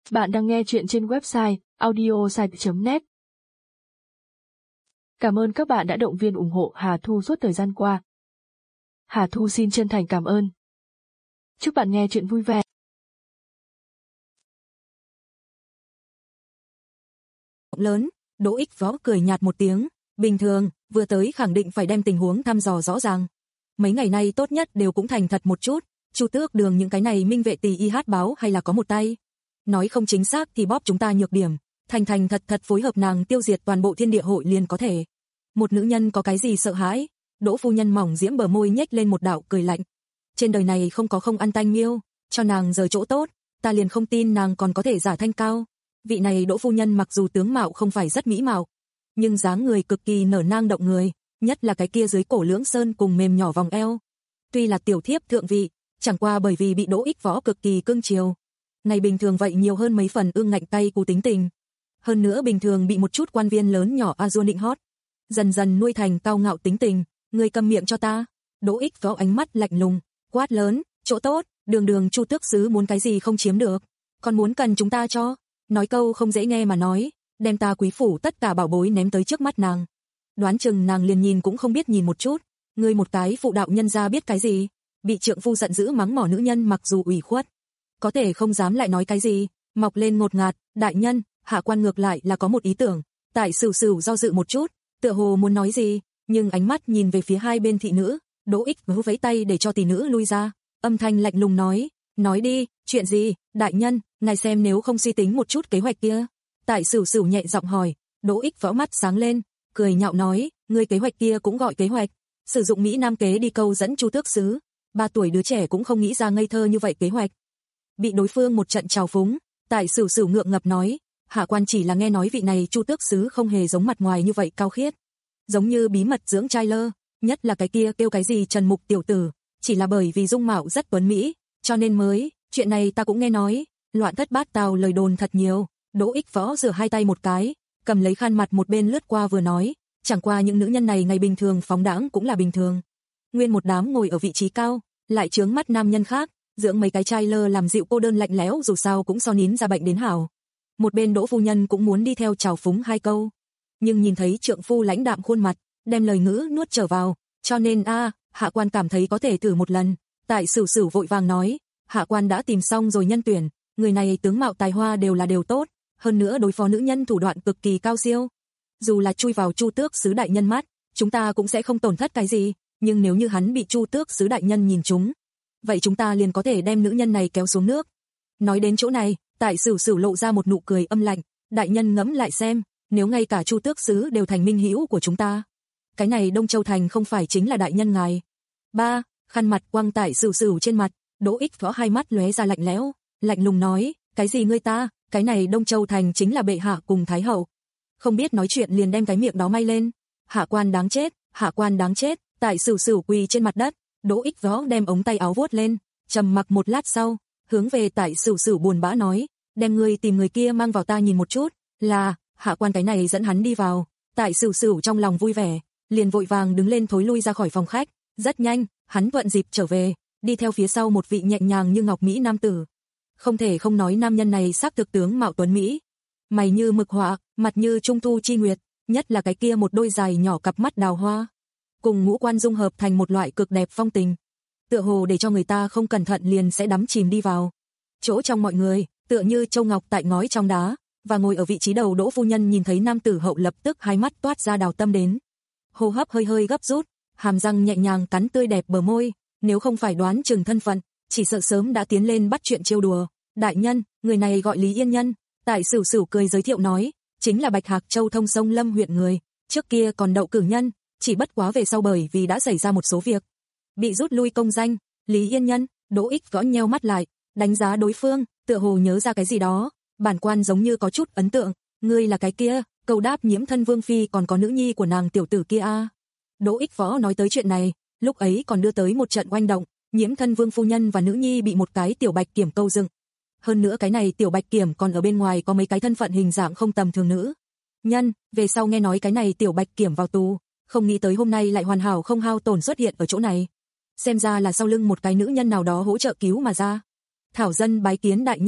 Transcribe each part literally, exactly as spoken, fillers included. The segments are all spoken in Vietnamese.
Bạn đang nghe chuyện trên website audiosite chấm net. Cảm ơn các bạn đã động viên ủng hộ Hà Thu suốt thời gian qua. Hà Thu xin chân thành cảm ơn. Chúc bạn nghe chuyện vui vẻ. Lớn, Đỗ Ích Võ cười nhạt một tiếng, bình thường, vừa tới khẳng định phải đem tình huống thăm dò rõ ràng. Mấy ngày nay tốt nhất đều cũng thành thật một chút, Chu Tước Đường những cái này minh vệ tỳ y hát báo hay là có một tay. Nói không chính xác thì bóp chúng ta nhược điểm, thành thành thật thật phối hợp nàng tiêu diệt toàn bộ thiên địa hội liền có thể. Một nữ nhân có cái gì sợ hãi? Đỗ phu nhân mỏng diễm bờ môi nhếch lên một đạo cười lạnh. Trên đời này không có không ăn tanh miêu, cho nàng rời chỗ tốt, ta liền không tin nàng còn có thể giả thanh cao. Vị này Đỗ phu nhân mặc dù tướng mạo không phải rất mỹ mạo, nhưng dáng người cực kỳ nở nang động người, nhất là cái kia dưới cổ lưỡng sơn cùng mềm nhỏ vòng eo. Tuy là tiểu thiếp thượng vị, chẳng qua bởi vì bị Đỗ Ích Võ cực kỳ cưng chiều, này bình thường vậy nhiều hơn mấy phần ương ngạnh tay cú tính tình. Hơn nữa bình thường bị một chút quan viên lớn nhỏ a dua định hót, dần dần nuôi thành cao ngạo tính tình, ngươi câm miệng cho ta. Đỗ Ích Võ ánh mắt lạnh lùng, quát lớn, chỗ tốt, đường đường Chu Tước sứ muốn cái gì không chiếm được, còn muốn cần chúng ta cho. Nói câu không dễ nghe mà nói, đem ta quý phủ tất cả bảo bối ném tới trước mắt nàng. Đoán chừng nàng liền nhìn cũng không biết nhìn một chút, ngươi một cái phụ đạo nhân gia biết cái gì, bị trượng phu giận dữ mắng mỏ nữ nhân mặc dù ủy khuất, có thể không dám lại nói cái gì, mọc lên ngột ngạt, đại nhân, hạ quan ngược lại là có một ý tưởng. Tại Sửu Sửu do dự một chút, tựa hồ muốn nói gì, nhưng ánh mắt nhìn về phía hai bên thị nữ, Đỗ Ích vẫy vẫy tay để cho tỷ nữ lui ra, âm thanh lạnh lùng nói, nói đi, chuyện gì, đại nhân, ngài xem nếu không suy tính một chút kế hoạch kia. Tại Sửu Sửu nhẹ giọng hỏi, Đỗ Ích Võ mắt sáng lên, cười nhạo nói, ngươi kế hoạch kia cũng gọi kế hoạch, sử dụng mỹ nam kế đi câu dẫn Chu Tước sứ, ba tuổi đứa trẻ cũng không nghĩ ra ngây thơ như vậy kế hoạch. Bị đối phương một trận trào phúng, Tại Sửu Sửu ngượng ngập nói, hạ quan chỉ là nghe nói vị này Chu Tước sứ không hề giống mặt ngoài như vậy cao khiết, giống như bí mật dưỡng trai lơ, nhất là cái kia kêu cái gì Trần Mục tiểu tử, chỉ là bởi vì dung mạo rất tuấn mỹ, cho nên mới, chuyện này ta cũng nghe nói, loạn thất bát tào lời đồn thật nhiều. Đỗ Ích Võ rửa hai tay một cái, cầm lấy khăn mặt một bên lướt qua vừa nói, chẳng qua những nữ nhân này ngày bình thường phóng đãng cũng là bình thường. Nguyên một đám ngồi ở vị trí cao, lại chướng mắt nam nhân khác, dưỡng mấy cái trai lơ làm dịu cô đơn lạnh lẽo dù sao cũng so nín ra bệnh đến hảo. Một bên Đỗ phu nhân cũng muốn đi theo chào phúng hai câu, nhưng nhìn thấy trượng phu lãnh đạm khuôn mặt, đem lời ngữ nuốt trở vào, cho nên a, à, hạ quan cảm thấy có thể thử một lần. Tại Sửu Sửu vội vàng nói, hạ quan đã tìm xong rồi nhân tuyển, người này tướng mạo tài hoa đều là đều tốt, hơn nữa đối phó nữ nhân thủ đoạn cực kỳ cao siêu. Dù là chui vào Chu Tước sứ đại nhân mắt, chúng ta cũng sẽ không tổn thất cái gì, nhưng nếu như hắn bị Chu Tước sứ đại nhân nhìn trúng, vậy chúng ta liền có thể đem nữ nhân này kéo xuống nước. Nói đến chỗ này, Tại Sửu Sửu lộ ra một nụ cười âm lạnh, đại nhân ngẫm lại xem, nếu ngay cả Chu Tước sứ đều thành minh hữu của chúng ta, cái này Đông Châu thành không phải chính là đại nhân ngài. Ba, khăn mặt quăng Tại Sửu Sửu trên mặt, Đỗ Ích Võ hai mắt lóe ra lạnh lẽo, lạnh lùng nói, cái gì ngươi ta, cái này Đông Châu thành chính là bệ hạ cùng thái hậu, không biết nói chuyện liền đem cái miệng đó may lên. Hạ quan đáng chết, hạ quan đáng chết. Tại Sửu Sửu quỳ trên mặt đất, Đỗ Ích Võ đem ống tay áo vuốt lên, trầm mặc một lát sau, hướng về Tại Sửu Sửu buồn bã nói, đem ngươi tìm người kia mang vào ta nhìn một chút. Là, hạ quan cái này dẫn hắn đi vào. Tại Sửu Sửu trong lòng vui vẻ, liền vội vàng đứng lên thối lui ra khỏi phòng khách. Rất nhanh, hắn thuận dịp trở về, đi theo phía sau một vị nhẹ nhàng như ngọc mỹ nam tử. Không thể không nói nam nhân này xác thực tướng mạo tuấn mỹ, mày như mực họa, mặt như trung thu chi nguyệt, nhất là cái kia một đôi dài nhỏ cặp mắt đào hoa, cùng ngũ quan dung hợp thành một loại cực đẹp phong tình, tựa hồ để cho người ta không cẩn thận liền sẽ đắm chìm đi vào. Chỗ trong mọi người, tựa như châu ngọc tại ngói trong đá, và ngồi ở vị trí đầu Đỗ phu nhân nhìn thấy nam tử hậu lập tức hai mắt toát ra đào tâm đến, hô hấp hơi hơi gấp rút, hàm răng nhẹ nhàng cắn tươi đẹp bờ môi, nếu không phải đoán chừng thân phận, chỉ sợ sớm đã tiến lên bắt chuyện trêu đùa. Đại nhân, người này gọi Lý Yên Nhân. Tại Sửu Sửu cười giới thiệu nói, chính là Bạch Hạc Châu Thông Sông Lâm huyện người, trước kia còn đậu cử nhân, chỉ bất quá về sau bởi vì đã xảy ra một số việc, bị rút lui công danh. Lý Yên Nhân, Đỗ Ích Võ nheo mắt lại, đánh giá đối phương, tựa hồ nhớ ra cái gì đó, bản quan giống như có chút ấn tượng, ngươi là cái kia, câu đáp Nhiễm Thân Vương phi còn có nữ nhi của nàng tiểu tử kia a. À. Đỗ Ích Võ nói tới chuyện này, lúc ấy còn đưa tới một trận oanh động, Nhiễm Thân Vương phu nhân và nữ nhi bị một cái tiểu bạch kiểm câu dựng. Hơn nữa cái này tiểu bạch kiểm còn ở bên ngoài có mấy cái thân phận hình dạng không tầm thường nữ nhân, về sau nghe nói cái này tiểu bạch kiểm vào tù, không nghĩ tới hôm nay lại hoàn hảo không hao tổn xuất hiện ở chỗ này. Xem ra là sau lưng một cái nữ nhân nào đó hỗ trợ cứu mà ra. Thảo dân bái kiến đại nhân.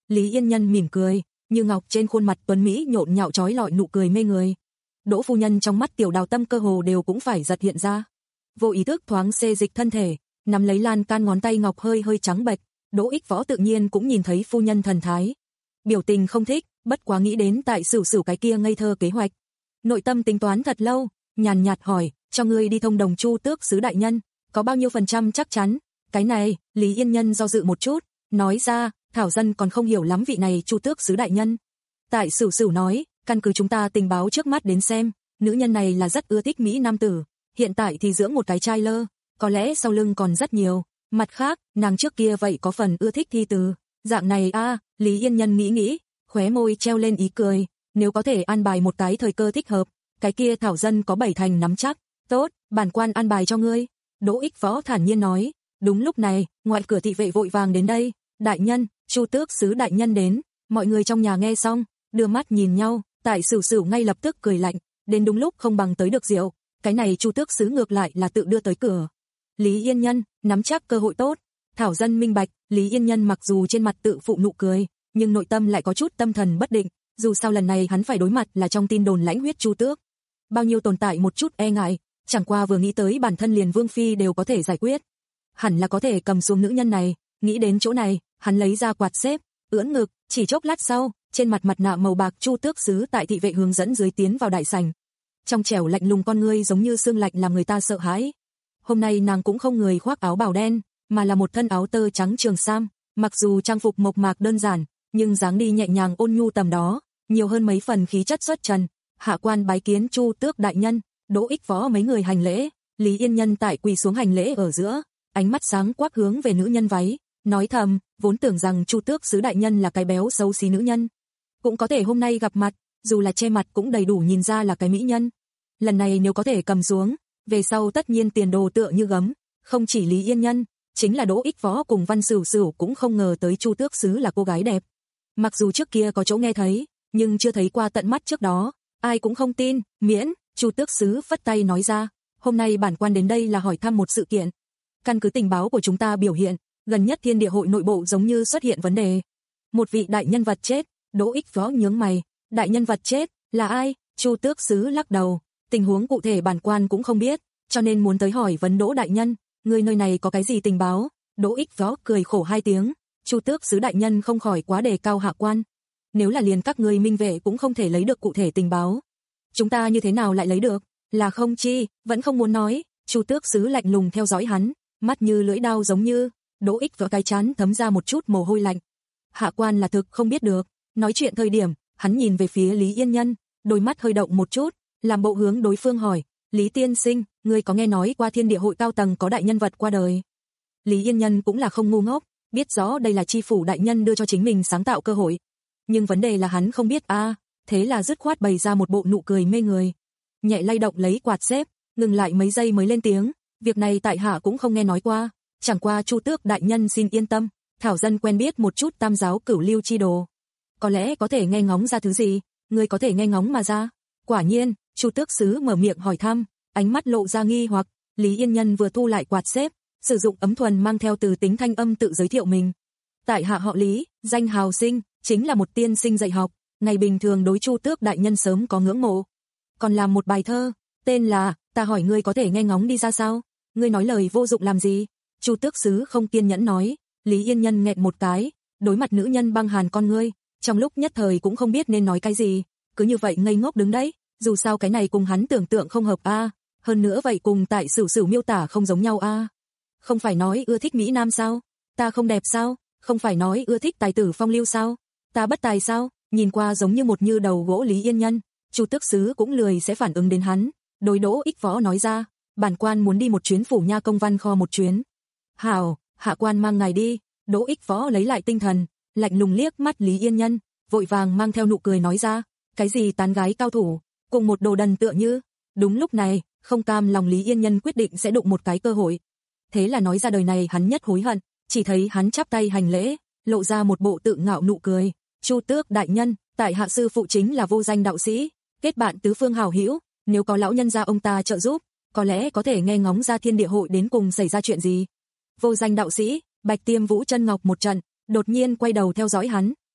Lý Yên Nhân mỉm cười, như ngọc trên khuôn mặt tuấn mỹ nhộn nhạo chói lọi nụ cười mê người. Đỗ phu nhân trong mắt Tiểu Đào tâm cơ hồ đều cũng phải giật hiện ra. Vô ý thức thoáng xê dịch thân thể, nắm lấy lan can ngón tay ngọc hơi hơi trắng bệch, Đỗ Ích Võ tự nhiên cũng nhìn thấy phu nhân thần thái. Biểu tình không thích, bất quá nghĩ đến tại Sửu Sửu cái kia ngây thơ kế hoạch. Nội tâm tính toán thật lâu, nhàn nhạt hỏi, cho ngươi đi thông đồng Chu Tước sứ đại nhân, có bao nhiêu phần trăm chắc chắn? Cái này, Lý Yên Nhân do dự một chút, nói ra, Thảo dân còn không hiểu lắm vị này Chu Tước sứ đại nhân. Tại Sửu Sửu nói, căn cứ chúng ta tình báo trước mắt đến xem, nữ nhân này là rất ưa thích mỹ nam tử, hiện tại thì dưỡng một cái trai lơ, có lẽ sau lưng còn rất nhiều, mặt khác, nàng trước kia vậy có phần ưa thích thi từ, dạng này a, à, Lý Yên Nhân nghĩ nghĩ, khóe môi treo lên ý cười, nếu có thể an bài một cái thời cơ thích hợp, cái kia Thảo dân có bảy thành nắm chắc, tốt, bản quan an bài cho ngươi. Đỗ Ích Võ thản nhiên nói. Đúng lúc này, ngoại cửa thị vệ vội vàng đến đây, đại nhân, Chu Tước sứ đại nhân đến. Mọi người trong nhà nghe xong, đưa mắt nhìn nhau, tại Sửu Sửu ngay lập tức cười lạnh, đến đúng lúc không bằng tới được rượu, cái này Chu Tước sứ ngược lại là tự đưa tới cửa. Lý Yên Nhân nắm chắc cơ hội tốt, Thảo dân minh bạch. Lý Yên Nhân mặc dù trên mặt tự phụ nụ cười, nhưng nội tâm lại có chút tâm thần bất định, dù sao lần này hắn phải đối mặt là trong tin đồn lãnh huyết Chu Tước, bao nhiêu tồn tại một chút e ngại, chẳng qua vừa nghĩ tới bản thân liền vương phi đều có thể giải quyết, hẳn là có thể cầm xuống nữ nhân này. Nghĩ đến chỗ này, hắn lấy ra quạt xếp, ưỡn ngực, chỉ chốc lát sau, trên mặt mặt nạ màu bạc Chu Tước sứ tại thị vệ hướng dẫn dưới tiến vào đại sảnh. Trong trẻo lạnh lùng con ngươi giống như xương lạnh làm người ta sợ hãi. Hôm nay nàng cũng không người khoác áo bào đen, mà là một thân áo tơ trắng trường sam, mặc dù trang phục mộc mạc đơn giản, nhưng dáng đi nhẹ nhàng ôn nhu tầm đó, nhiều hơn mấy phần khí chất xuất trần. Hạ quan bái kiến Chu Tước đại nhân. Đỗ Ích Võ mấy người hành lễ, Lý Yên Nhân tại quỳ xuống hành lễ ở giữa, ánh mắt sáng quắc hướng về nữ nhân váy, nói thầm, vốn tưởng rằng Chu Tước sứ đại nhân là cái béo xấu xí nữ nhân, cũng có thể hôm nay gặp mặt, dù là che mặt cũng đầy đủ nhìn ra là cái mỹ nhân. Lần này nếu có thể cầm xuống, về sau tất nhiên tiền đồ tựa như gấm, không chỉ Lý Yên Nhân, chính là Đỗ Ích Võ cùng Văn Sửu Sửu cũng không ngờ tới Chu Tước sứ là cô gái đẹp. Mặc dù trước kia có chỗ nghe thấy, nhưng chưa thấy qua tận mắt trước đó, ai cũng không tin, miễn, Chu Tước sứ phất tay nói ra, hôm nay bản quan đến đây là hỏi thăm một sự kiện. Căn cứ tình báo của chúng ta biểu hiện, gần nhất Thiên Địa hội nội bộ giống như xuất hiện vấn đề. Một vị đại nhân vật chết. Đỗ Ích Võ nhướng mày, đại nhân vật chết, là ai? Chu Tước sứ lắc đầu, tình huống cụ thể bản quan cũng không biết, cho nên muốn tới hỏi vấn Đỗ đại nhân, người nơi này có cái gì tình báo? Đỗ Ích Võ cười khổ hai tiếng, Chu Tước sứ đại nhân không khỏi quá đề cao hạ quan. Nếu là liền các ngươi minh vệ cũng không thể lấy được cụ thể tình báo, chúng ta như thế nào lại lấy được? Là không chi, vẫn không muốn nói. Chu Tước sứ lạnh lùng theo dõi hắn, mắt như lưỡi dao giống như. Đỗ Ích Võ cái chán thấm ra một chút mồ hôi lạnh. Hạ quan là thực không biết được. Nói chuyện thời điểm, hắn nhìn về phía Lý Yên Nhân, đôi mắt hơi động một chút, làm bộ hướng đối phương hỏi, Lý tiên sinh, ngươi có nghe nói qua Thiên Địa hội cao tầng có đại nhân vật qua đời? Lý Yên Nhân cũng là không ngu ngốc, biết rõ đây là chi phủ đại nhân đưa cho chính mình sáng tạo cơ hội. Nhưng vấn đề là hắn không biết a, à, thế là dứt khoát bày ra một bộ nụ cười mê người. Nhẹ lay động lấy quạt xếp, ngừng lại mấy giây mới lên tiếng, việc này tại hạ cũng không nghe nói qua, chẳng qua Chu Tước đại nhân xin yên tâm, Thảo dân quen biết một chút tam giáo cửu lưu chi đồ. Có lẽ có thể nghe ngóng ra thứ gì, người có thể nghe ngóng mà ra. Quả nhiên, Chu Tước sứ mở miệng hỏi thăm, ánh mắt lộ ra nghi hoặc. Lý Yên Nhân vừa thu lại quạt xếp, sử dụng ấm thuần mang theo từ tính thanh âm tự giới thiệu mình. Tại hạ họ Lý, danh hào Sinh, chính là một tiên sinh dạy học, ngày bình thường đối Chu Tước đại nhân sớm có ngưỡng mộ. Còn làm một bài thơ, tên là, ta hỏi ngươi có thể nghe ngóng đi ra sao? Ngươi nói lời vô dụng làm gì? Chu Tước sứ không kiên nhẫn nói. Lý Yên Nhân nghẹn một cái, đối mặt nữ nhân băng hàn con ngươi, trong lúc nhất thời cũng không biết nên nói cái gì, cứ như vậy ngây ngốc đứng đấy, dù sao cái này cùng hắn tưởng tượng không hợp a, à. Hơn nữa vậy cùng tại Sửu Sửu miêu tả không giống nhau a. À. Không phải nói ưa thích mỹ nam sao? Ta không đẹp sao? Không phải nói ưa thích tài tử phong lưu sao? Ta bất tài sao? Nhìn qua giống như một như đầu gỗ Lý Yên Nhân, Chu Tước sứ cũng lười sẽ phản ứng đến hắn, đối Đỗ Ích Võ nói ra, bản quan muốn đi một chuyến phủ nha công văn kho một chuyến. Hảo, hạ quan mang ngài đi. Đỗ Ích Võ lấy lại tinh thần, lạnh lùng liếc mắt Lý Yên Nhân, vội vàng mang theo nụ cười nói ra, cái gì tán gái cao thủ, cùng một đồ đần tựa như. Đúng lúc này, không cam lòng Lý Yên Nhân quyết định sẽ đụng một cái cơ hội. Thế là nói ra đời này hắn nhất hối hận, chỉ thấy hắn chắp tay hành lễ, lộ ra một bộ tự ngạo nụ cười, Chu Tước đại nhân, tại hạ sư phụ chính là vô danh đạo sĩ, kết bạn tứ phương hảo hữu, nếu có lão nhân gia ông ta trợ giúp, có lẽ có thể nghe ngóng ra Thiên Địa hội đến cùng xảy ra chuyện gì. Vô danh đạo sĩ, Bạch Tiêm Vũ chân ngọc một trận, đột nhiên quay đầu theo dõi hắn,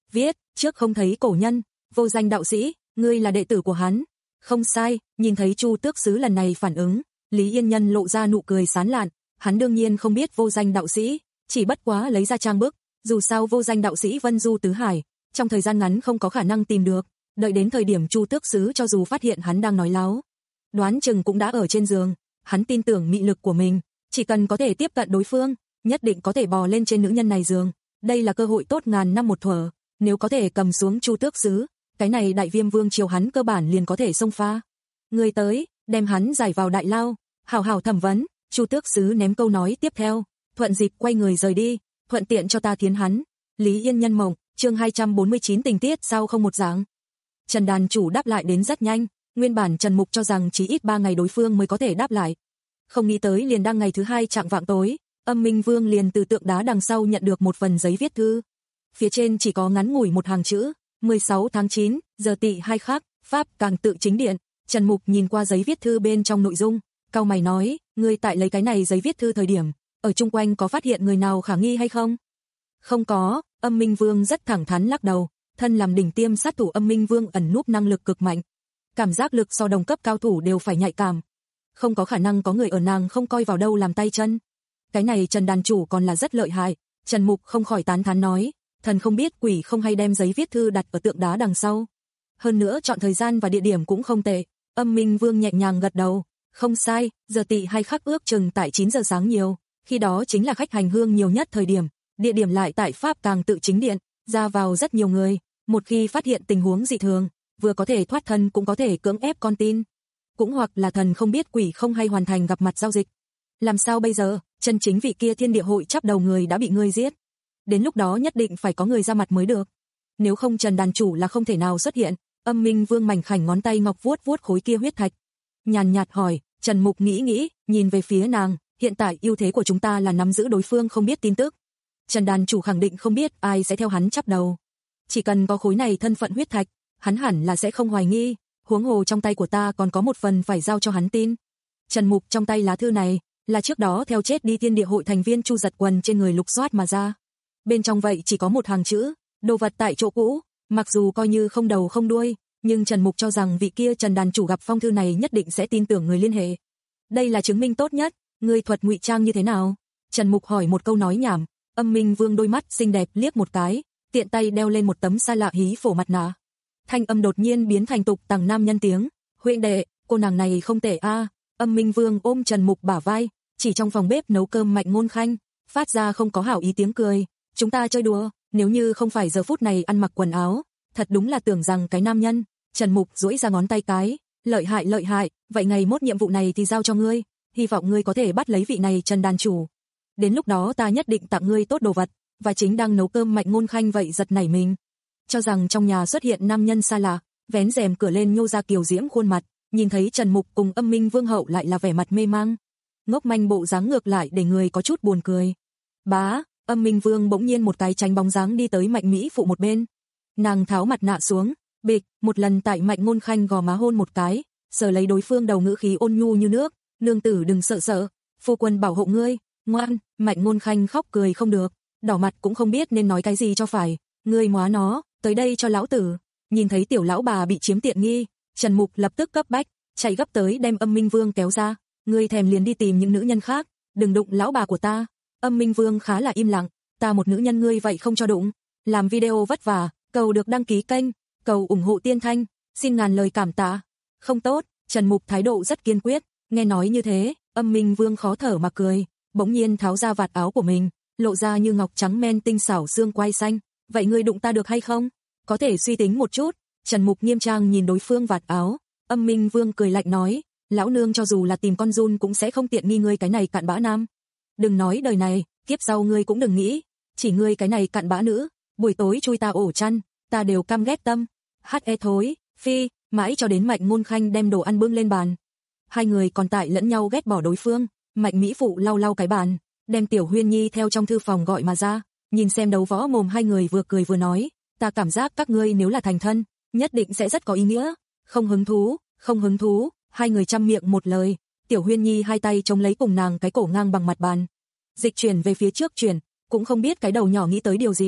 viết, trước không thấy cổ nhân, vô danh đạo sĩ, ngươi là đệ tử của hắn. Không sai, nhìn thấy Chu Tước Sứ lần này phản ứng, Lý Yên Nhân lộ ra nụ cười sán lạn, hắn đương nhiên không biết vô danh đạo sĩ, chỉ bất quá lấy ra trang bức, dù sao vô danh đạo sĩ vân du tứ hải, trong thời gian ngắn không có khả năng tìm được, đợi đến thời điểm Chu Tước Sứ cho dù phát hiện hắn đang nói láo, đoán chừng cũng đã ở trên giường, hắn tin tưởng mị lực của mình, chỉ cần có thể tiếp cận đối phương, nhất định có thể bò lên trên nữ nhân này giường, đây là cơ hội tốt ngàn năm một thuở, nếu có thể cầm xuống Chu Tước Sứ, cái này Đại Viêm Vương triều hắn cơ bản liền có thể xông pha. Người tới, đem hắn giải vào đại lao, hảo hảo thẩm vấn, Chu Tước Sứ ném câu nói tiếp theo, thuận dịp quay người rời đi, thuận tiện cho ta thiến hắn. Lý Yên Nhân mộng, chương hai trăm bốn mươi chín tình tiết sao không một dạng. Trần đàn chủ đáp lại đến rất nhanh, nguyên bản Trần Mục cho rằng chỉ ít ba ngày đối phương mới có thể đáp lại. Không nghĩ tới liền đang ngày thứ hai chạng vạng tối, Âm Minh Vương liền từ tượng đá đằng sau nhận được một phần giấy viết thư. Phía trên chỉ có ngắn ngủi một hàng chữ, mười sáu tháng chín, giờ tỵ hai khắc, Pháp Càng Tự Chính Điện. Trần Mục nhìn qua giấy viết thư bên trong nội dung, cau mày nói, ngươi tại lấy cái này giấy viết thư thời điểm, ở chung quanh có phát hiện người nào khả nghi hay không? Không có, Âm Minh Vương rất thẳng thắn lắc đầu, thân làm đỉnh tiêm sát thủ Âm Minh Vương ẩn núp năng lực cực mạnh. Cảm giác lực so đồng cấp cao thủ đều phải nhạy cảm. Không có khả năng có người ở nàng không coi vào đâu làm tay chân. Cái này Trần đàn chủ còn là rất lợi hại, Trần Mục không khỏi tán thán nói, thần không biết quỷ không hay đem giấy viết thư đặt ở tượng đá đằng sau. Hơn nữa chọn thời gian và địa điểm cũng không tệ. Âm Minh Vương nhẹ nhàng gật đầu, không sai, giờ tỵ hai khắc ước chừng tại chín giờ sáng nhiều, khi đó chính là khách hành hương nhiều nhất thời điểm, địa điểm lại tại Pháp Càng Tự Chính Điện, ra vào rất nhiều người, một khi phát hiện tình huống dị thường, vừa có thể thoát thân cũng có thể cưỡng ép con tin, cũng hoặc là thần không biết quỷ không hay hoàn thành gặp mặt giao dịch. Làm sao bây giờ, chân chính vị kia thiên địa hội chắp đầu người đã bị ngươi giết. Đến lúc đó nhất định phải có người ra mặt mới được. Nếu không Trần đàn chủ là không thể nào xuất hiện. Âm Minh Vương mảnh khảnh ngón tay ngọc vuốt vuốt khối kia huyết thạch. Nhàn nhạt hỏi, Trần Mục nghĩ nghĩ, nhìn về phía nàng, hiện tại ưu thế của chúng ta là nắm giữ đối phương không biết tin tức. Trần đàn chủ khẳng định không biết ai sẽ theo hắn chắp đầu. Chỉ cần có khối này thân phận huyết thạch, hắn hẳn là sẽ không hoài nghi, huống hồ trong tay của ta còn có một phần phải giao cho hắn tin. Trần Mục trong tay lá thư này, là trước đó theo chết đi thiên địa hội thành viên Chu Giật Quần trên người lục soát mà ra. Bên trong vậy chỉ có một hàng chữ, đồ vật tại chỗ cũ, mặc dù coi như không đầu không đuôi, nhưng Trần Mục cho rằng vị kia Trần đàn chủ gặp phong thư này nhất định sẽ tin tưởng người liên hệ. Đây là chứng minh tốt nhất, ngươi thuật ngụy trang như thế nào? Trần Mục hỏi một câu nói nhảm, Âm Minh Vương đôi mắt xinh đẹp liếc một cái, tiện tay đeo lên một tấm xa lạ hí phổ mặt nạ. Thanh âm đột nhiên biến thành tục tằng nam nhân tiếng, huynh đệ, cô nàng này không tệ a. Âm Minh Vương ôm Trần Mục bả vai, chỉ trong phòng bếp nấu cơm Mạnh Ngôn Khanh, phát ra không có hảo ý tiếng cười, chúng ta chơi đùa, nếu như không phải giờ phút này ăn mặc quần áo, thật đúng là tưởng rằng cái nam nhân. Trần Mục duỗi ra ngón tay cái, lợi hại lợi hại, vậy ngày mốt nhiệm vụ này thì giao cho ngươi, hy vọng ngươi có thể bắt lấy vị này Trần đàn chủ. Đến lúc đó ta nhất định tặng ngươi tốt đồ vật. Và chính đang nấu cơm Mạnh Ngôn Khanh vậy giật nảy mình, cho rằng trong nhà xuất hiện nam nhân xa lạ, vén rèm cửa lên nhô ra kiều diễm khuôn mặt, nhìn thấy Trần Mục cùng Âm Minh Vương hậu lại là vẻ mặt mê mang, ngốc manh bộ dáng ngược lại để người có chút buồn cười. Bá, Âm Minh Vương bỗng nhiên một cái tránh bóng dáng đi tới Mạnh Mỹ phụ một bên, nàng tháo mặt nạ xuống, bịch, một lần tại Mạnh Ngôn Khanh gò má hôn một cái, sờ lấy đối phương đầu ngữ khí ôn nhu như nước, nương tử đừng sợ sợ, phu quân bảo hộ ngươi, ngoan. Mạnh Ngôn Khanh khóc cười không được, đỏ mặt cũng không biết nên nói cái gì cho phải, ngươi móa nó, tới đây cho lão tử. Nhìn thấy tiểu lão bà bị chiếm tiện nghi, Trần Mục lập tức cấp bách, chạy gấp tới đem Âm Minh Vương kéo ra, ngươi thèm liền đi tìm những nữ nhân khác, đừng đụng lão bà của ta. Âm Minh Vương khá là im lặng, ta một nữ nhân ngươi vậy không cho đụng, làm video vất vả, cầu được đăng ký kênh, cầu ủng hộ Tiên Thanh, xin ngàn lời cảm tạ. Không tốt, Trần Mục thái độ rất kiên quyết, nghe nói như thế, Âm Minh Vương khó thở mà cười, bỗng nhiên tháo ra vạt áo của mình, lộ ra như ngọc trắng men tinh xảo xương quai xanh, vậy ngươi đụng ta được hay không? Có thể suy tính một chút. Trần Mục nghiêm trang nhìn đối phương vạt áo, Âm Minh Vương cười lạnh nói, lão nương cho dù là tìm con giun cũng sẽ không tiện nghi ngươi cái này cặn bã nam. Đừng nói đời này, kiếp sau ngươi cũng đừng nghĩ, chỉ ngươi cái này cặn bã nữ, buổi tối chui ta ổ chăn, ta đều căm ghét tâm. Hát e thối, phi, mãi cho đến Mạnh Ngôn Khanh đem đồ ăn bưng lên bàn. Hai người còn tại lẫn nhau ghét bỏ đối phương, Mạnh Mỹ phụ lau lau cái bàn, đem Tiểu Huyên Nhi theo trong thư phòng gọi mà ra, nhìn xem đấu võ mồm hai người vừa cười vừa nói, ta cảm giác các ngươi nếu là thành thân, nhất định sẽ rất có ý nghĩa. Không hứng thú, không hứng thú, hai người chăm miệng một lời, Tiểu Huyên Nhi hai tay chống lấy cùng nàng cái cổ ngang bằng mặt bàn, dịch chuyển về phía trước chuyển, cũng không biết cái đầu nhỏ nghĩ tới điều gì,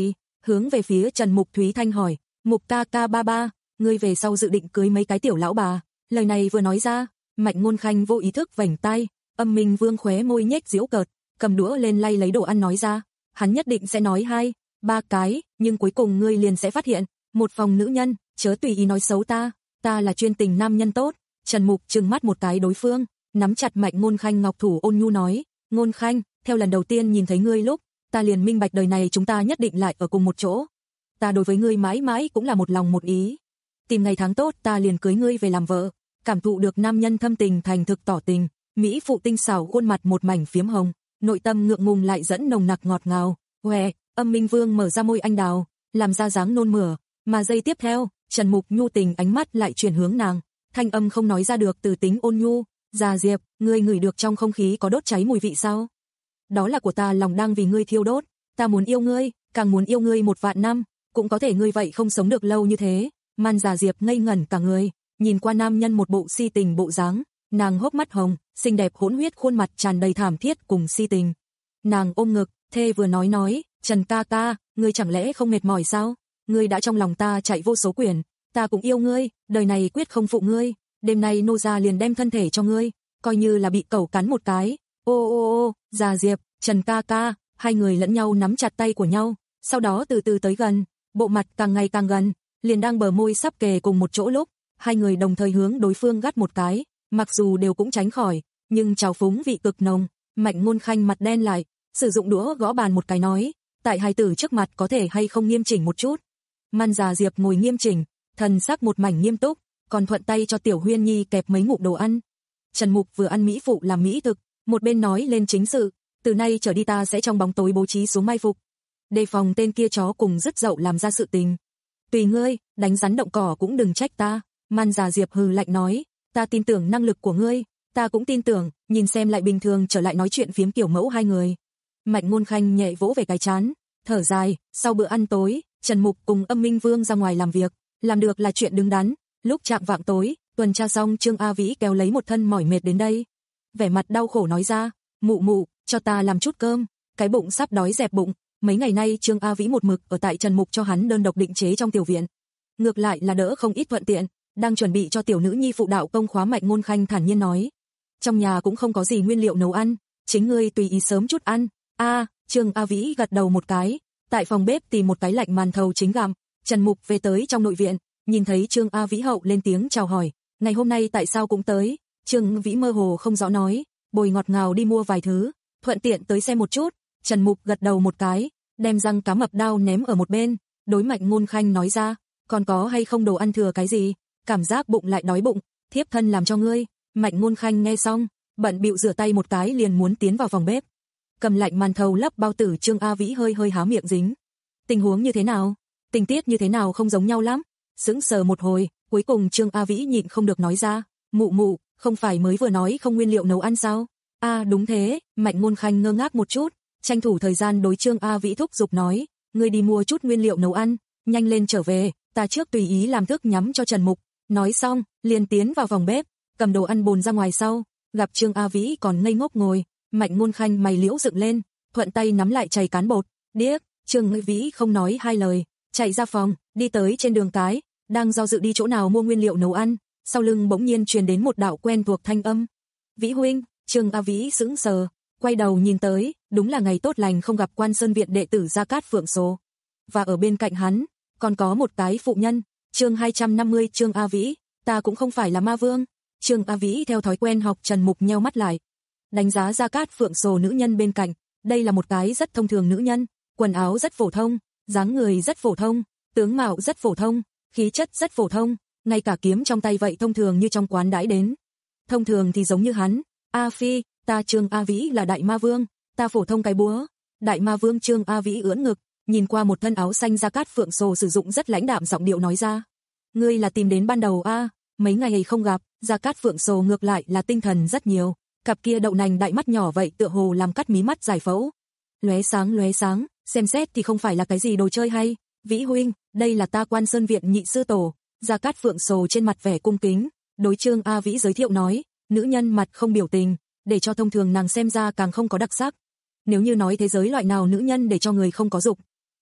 hướng về phía Trần Mục Thúy Thanh hỏi, Mục ca ca ba ba, ngươi về sau dự định cưới mấy cái tiểu lão bà? Lời này vừa nói ra, Mạnh Ngôn Khanh vô ý thức vành tai, Âm Minh Vương khóe môi nhếch giễu cợt, cầm đũa lên lay lấy đồ ăn nói ra, hắn nhất định sẽ nói hai, ba cái, nhưng cuối cùng ngươi liền sẽ phát hiện, một phòng nữ nhân, chớ tùy ý nói xấu ta, ta là chuyên tình nam nhân tốt. Trần Mục trừng mắt một cái đối phương, nắm chặt Mạnh Ngôn Khanh ngọc thủ ôn nhu nói, Ngôn Khanh, theo lần đầu tiên nhìn thấy ngươi lúc, ta liền minh bạch đời này chúng ta nhất định lại ở cùng một chỗ. Ta đối với ngươi mãi mãi cũng là một lòng một ý. Tìm ngày tháng tốt ta liền cưới ngươi về làm vợ. Cảm thụ được nam nhân thâm tình thành thực tỏ tình, mỹ phụ tinh xảo khuôn mặt một mảnh phiếm hồng, nội tâm ngượng ngùng lại dẫn nồng nặc ngọt ngào. Hoè, Âm Minh Vương mở ra môi anh đào, làm ra dáng nôn mửa, mà giây tiếp theo, Trần Mục nhu tình ánh mắt lại chuyển hướng nàng, thanh âm không nói ra được từ tính ôn nhu, "Già Diệp, ngươi ngửi được trong không khí có đốt cháy mùi vị sao? Đó là của ta lòng đang vì ngươi thiêu đốt, ta muốn yêu ngươi, càng muốn yêu ngươi một vạn năm, cũng có thể ngươi vậy không sống được lâu như thế." Man Già Diệp ngây ngẩn cả người, nhìn qua nam nhân một bộ si tình bộ dáng, nàng hốc mắt hồng, xinh đẹp hỗn huyết khuôn mặt tràn đầy thảm thiết cùng si tình. Nàng ôm ngực, thê vừa nói nói, "Trần ca ca, ngươi chẳng lẽ không mệt mỏi sao? Ngươi đã trong lòng ta chạy vô số quyển, ta cũng yêu ngươi, đời này quyết không phụ ngươi, đêm nay nô gia liền đem thân thể cho ngươi, coi như là bị cẩu cắn một cái." Ô ô ô, Già Diệp, Trần ca ca, hai người lẫn nhau nắm chặt tay của nhau, sau đó từ từ tới gần, bộ mặt càng ngày càng gần, liền đang bờ môi sắp kề cùng một chỗ lúc, hai người đồng thời hướng đối phương gắt một cái, mặc dù đều cũng tránh khỏi, nhưng trào phúng vị cực nồng. Mạnh Ngôn Khanh mặt đen lại, sử dụng đũa gõ bàn một cái nói, tại hài tử trước mặt có thể hay không nghiêm chỉnh một chút. Man Già Diệp ngồi nghiêm chỉnh, thần sắc một mảnh nghiêm túc, còn thuận tay cho Tiểu Huyên Nhi kẹp mấy ngụm đồ ăn. Trần Mục vừa ăn mỹ phụ làm mỹ thực, một bên nói lên chính sự, từ nay trở đi ta sẽ trong bóng tối bố trí xuống mai phục, đề phòng tên kia chó cùng dứt dậu làm ra sự tình. Tùy ngươi, đánh rắn động cỏ cũng đừng trách ta. Man Già Diệp hừ lạnh nói, ta tin tưởng năng lực của ngươi, ta cũng tin tưởng, nhìn xem lại bình thường trở lại nói chuyện phiếm kiểu mẫu hai người. Mạnh Ngôn Khanh nhẹ vỗ về cái trán, thở dài, sau bữa ăn tối, Trần Mục cùng Âm Minh Vương ra ngoài làm việc, làm được là chuyện đứng đắn. Lúc chạng vạng tối, tuần tra xong Trương A Vĩ kéo lấy một thân mỏi mệt đến đây, vẻ mặt đau khổ nói ra, "Mụ mụ, cho ta làm chút cơm, cái bụng sắp đói dẹp bụng." Mấy ngày nay Trương A Vĩ một mực ở tại Trần Mục cho hắn đơn độc định chế trong tiểu viện, ngược lại là đỡ không ít thuận tiện, đang chuẩn bị cho tiểu nữ nhi phụ đạo công khóa. Mạnh Ngôn Khanh thản nhiên nói, "Trong nhà cũng không có gì nguyên liệu nấu ăn, chính ngươi tùy ý sớm chút ăn." A, Trương A Vĩ gật đầu một cái, tại phòng bếp tìm một cái lạnh màn thầu chính gặm. Trần Mục về tới trong nội viện, nhìn thấy Trương A Vĩ hậu lên tiếng chào hỏi, "Ngày hôm nay tại sao cũng tới?" Trương Vĩ mơ hồ không rõ nói, "Bồi ngọt ngào đi mua vài thứ, thuận tiện tới xem một chút." Trần Mục gật đầu một cái, đem răng cá mập đao ném ở một bên, đối Mạnh Ngôn Khanh nói ra, "Còn có hay không đồ ăn thừa cái gì? Cảm giác bụng lại đói bụng, thiếp thân làm cho ngươi." Mạnh Ngôn Khanh nghe xong, bận bịu rửa tay một cái liền muốn tiến vào phòng bếp, cầm lạnh màn thầu lấp bao tử. Trương A Vĩ hơi hơi há miệng dính, "Tình huống như thế nào? Tình tiết như thế nào không giống nhau lắm?" Sững sờ một hồi, cuối cùng Trương A Vĩ nhịn không được nói ra, "Mụ mụ, không phải mới vừa nói không nguyên liệu nấu ăn sao?" "A đúng thế." Mạnh Ngôn Khanh ngơ ngác một chút, tranh thủ thời gian đối Trương A Vĩ thúc giục nói, "Ngươi đi mua chút nguyên liệu nấu ăn, nhanh lên trở về, ta trước tùy ý làm thức nhắm cho Trần Mục." Nói xong, liền tiến vào phòng bếp, cầm đồ ăn bồn ra ngoài sau, gặp Trương A Vĩ còn ngây ngốc ngồi, Mạnh Ngôn Khanh mày liễu dựng lên, thuận tay nắm lại chày cán bột, điếc. Trương A Vĩ không nói hai lời, chạy ra phòng, đi tới trên đường cái, đang do dự đi chỗ nào mua nguyên liệu nấu ăn, sau lưng bỗng nhiên truyền đến một đạo quen thuộc thanh âm, "Vĩ huynh." Trương A Vĩ sững sờ, quay đầu nhìn tới, đúng là ngày tốt lành không gặp Quan Sơn viện đệ tử Gia Cát Phượng Sồ, và ở bên cạnh hắn còn có một cái phụ nhân. Chương hai trăm năm mươi, Trương A Vĩ, "Ta cũng không phải là ma vương." Trương A Vĩ theo thói quen học Trần Mục nheo mắt lại, đánh giá Gia Cát Phượng Sồ nữ nhân bên cạnh, đây là một cái rất thông thường nữ nhân, quần áo rất phổ thông, dáng người rất phổ thông, tướng mạo rất phổ thông, khí chất rất phổ thông, ngay cả kiếm trong tay vậy thông thường như trong quán đãi đến. Thông thường thì giống như hắn, "A Phi, ta Trương A Vĩ là đại ma vương, ta phổ thông cái búa." Đại ma vương Trương A Vĩ ưỡn ngực, nhìn qua một thân áo xanh Gia Cát Phượng Sồ sử dụng rất lãnh đạm giọng điệu nói ra, "Ngươi là tìm đến ban đầu a?" Mấy ngày không gặp, Gia Cát Phượng Sồ ngược lại là tinh thần rất nhiều, cặp kia đậu nành đại mắt nhỏ vậy tựa hồ làm cắt mí mắt giải phẫu, lóe sáng lóe sáng, xem xét thì không phải là cái gì đồ chơi hay. "Vĩ huynh, đây là ta Quan Sơn viện nhị sư tổ." Gia Cát Phượng Sồ trên mặt vẻ cung kính, đối Trương A Vĩ giới thiệu nói, nữ nhân mặt không biểu tình, để cho thông thường nàng xem ra càng không có đặc sắc. Nếu như nói thế giới loại nào nữ nhân để cho người không có dục,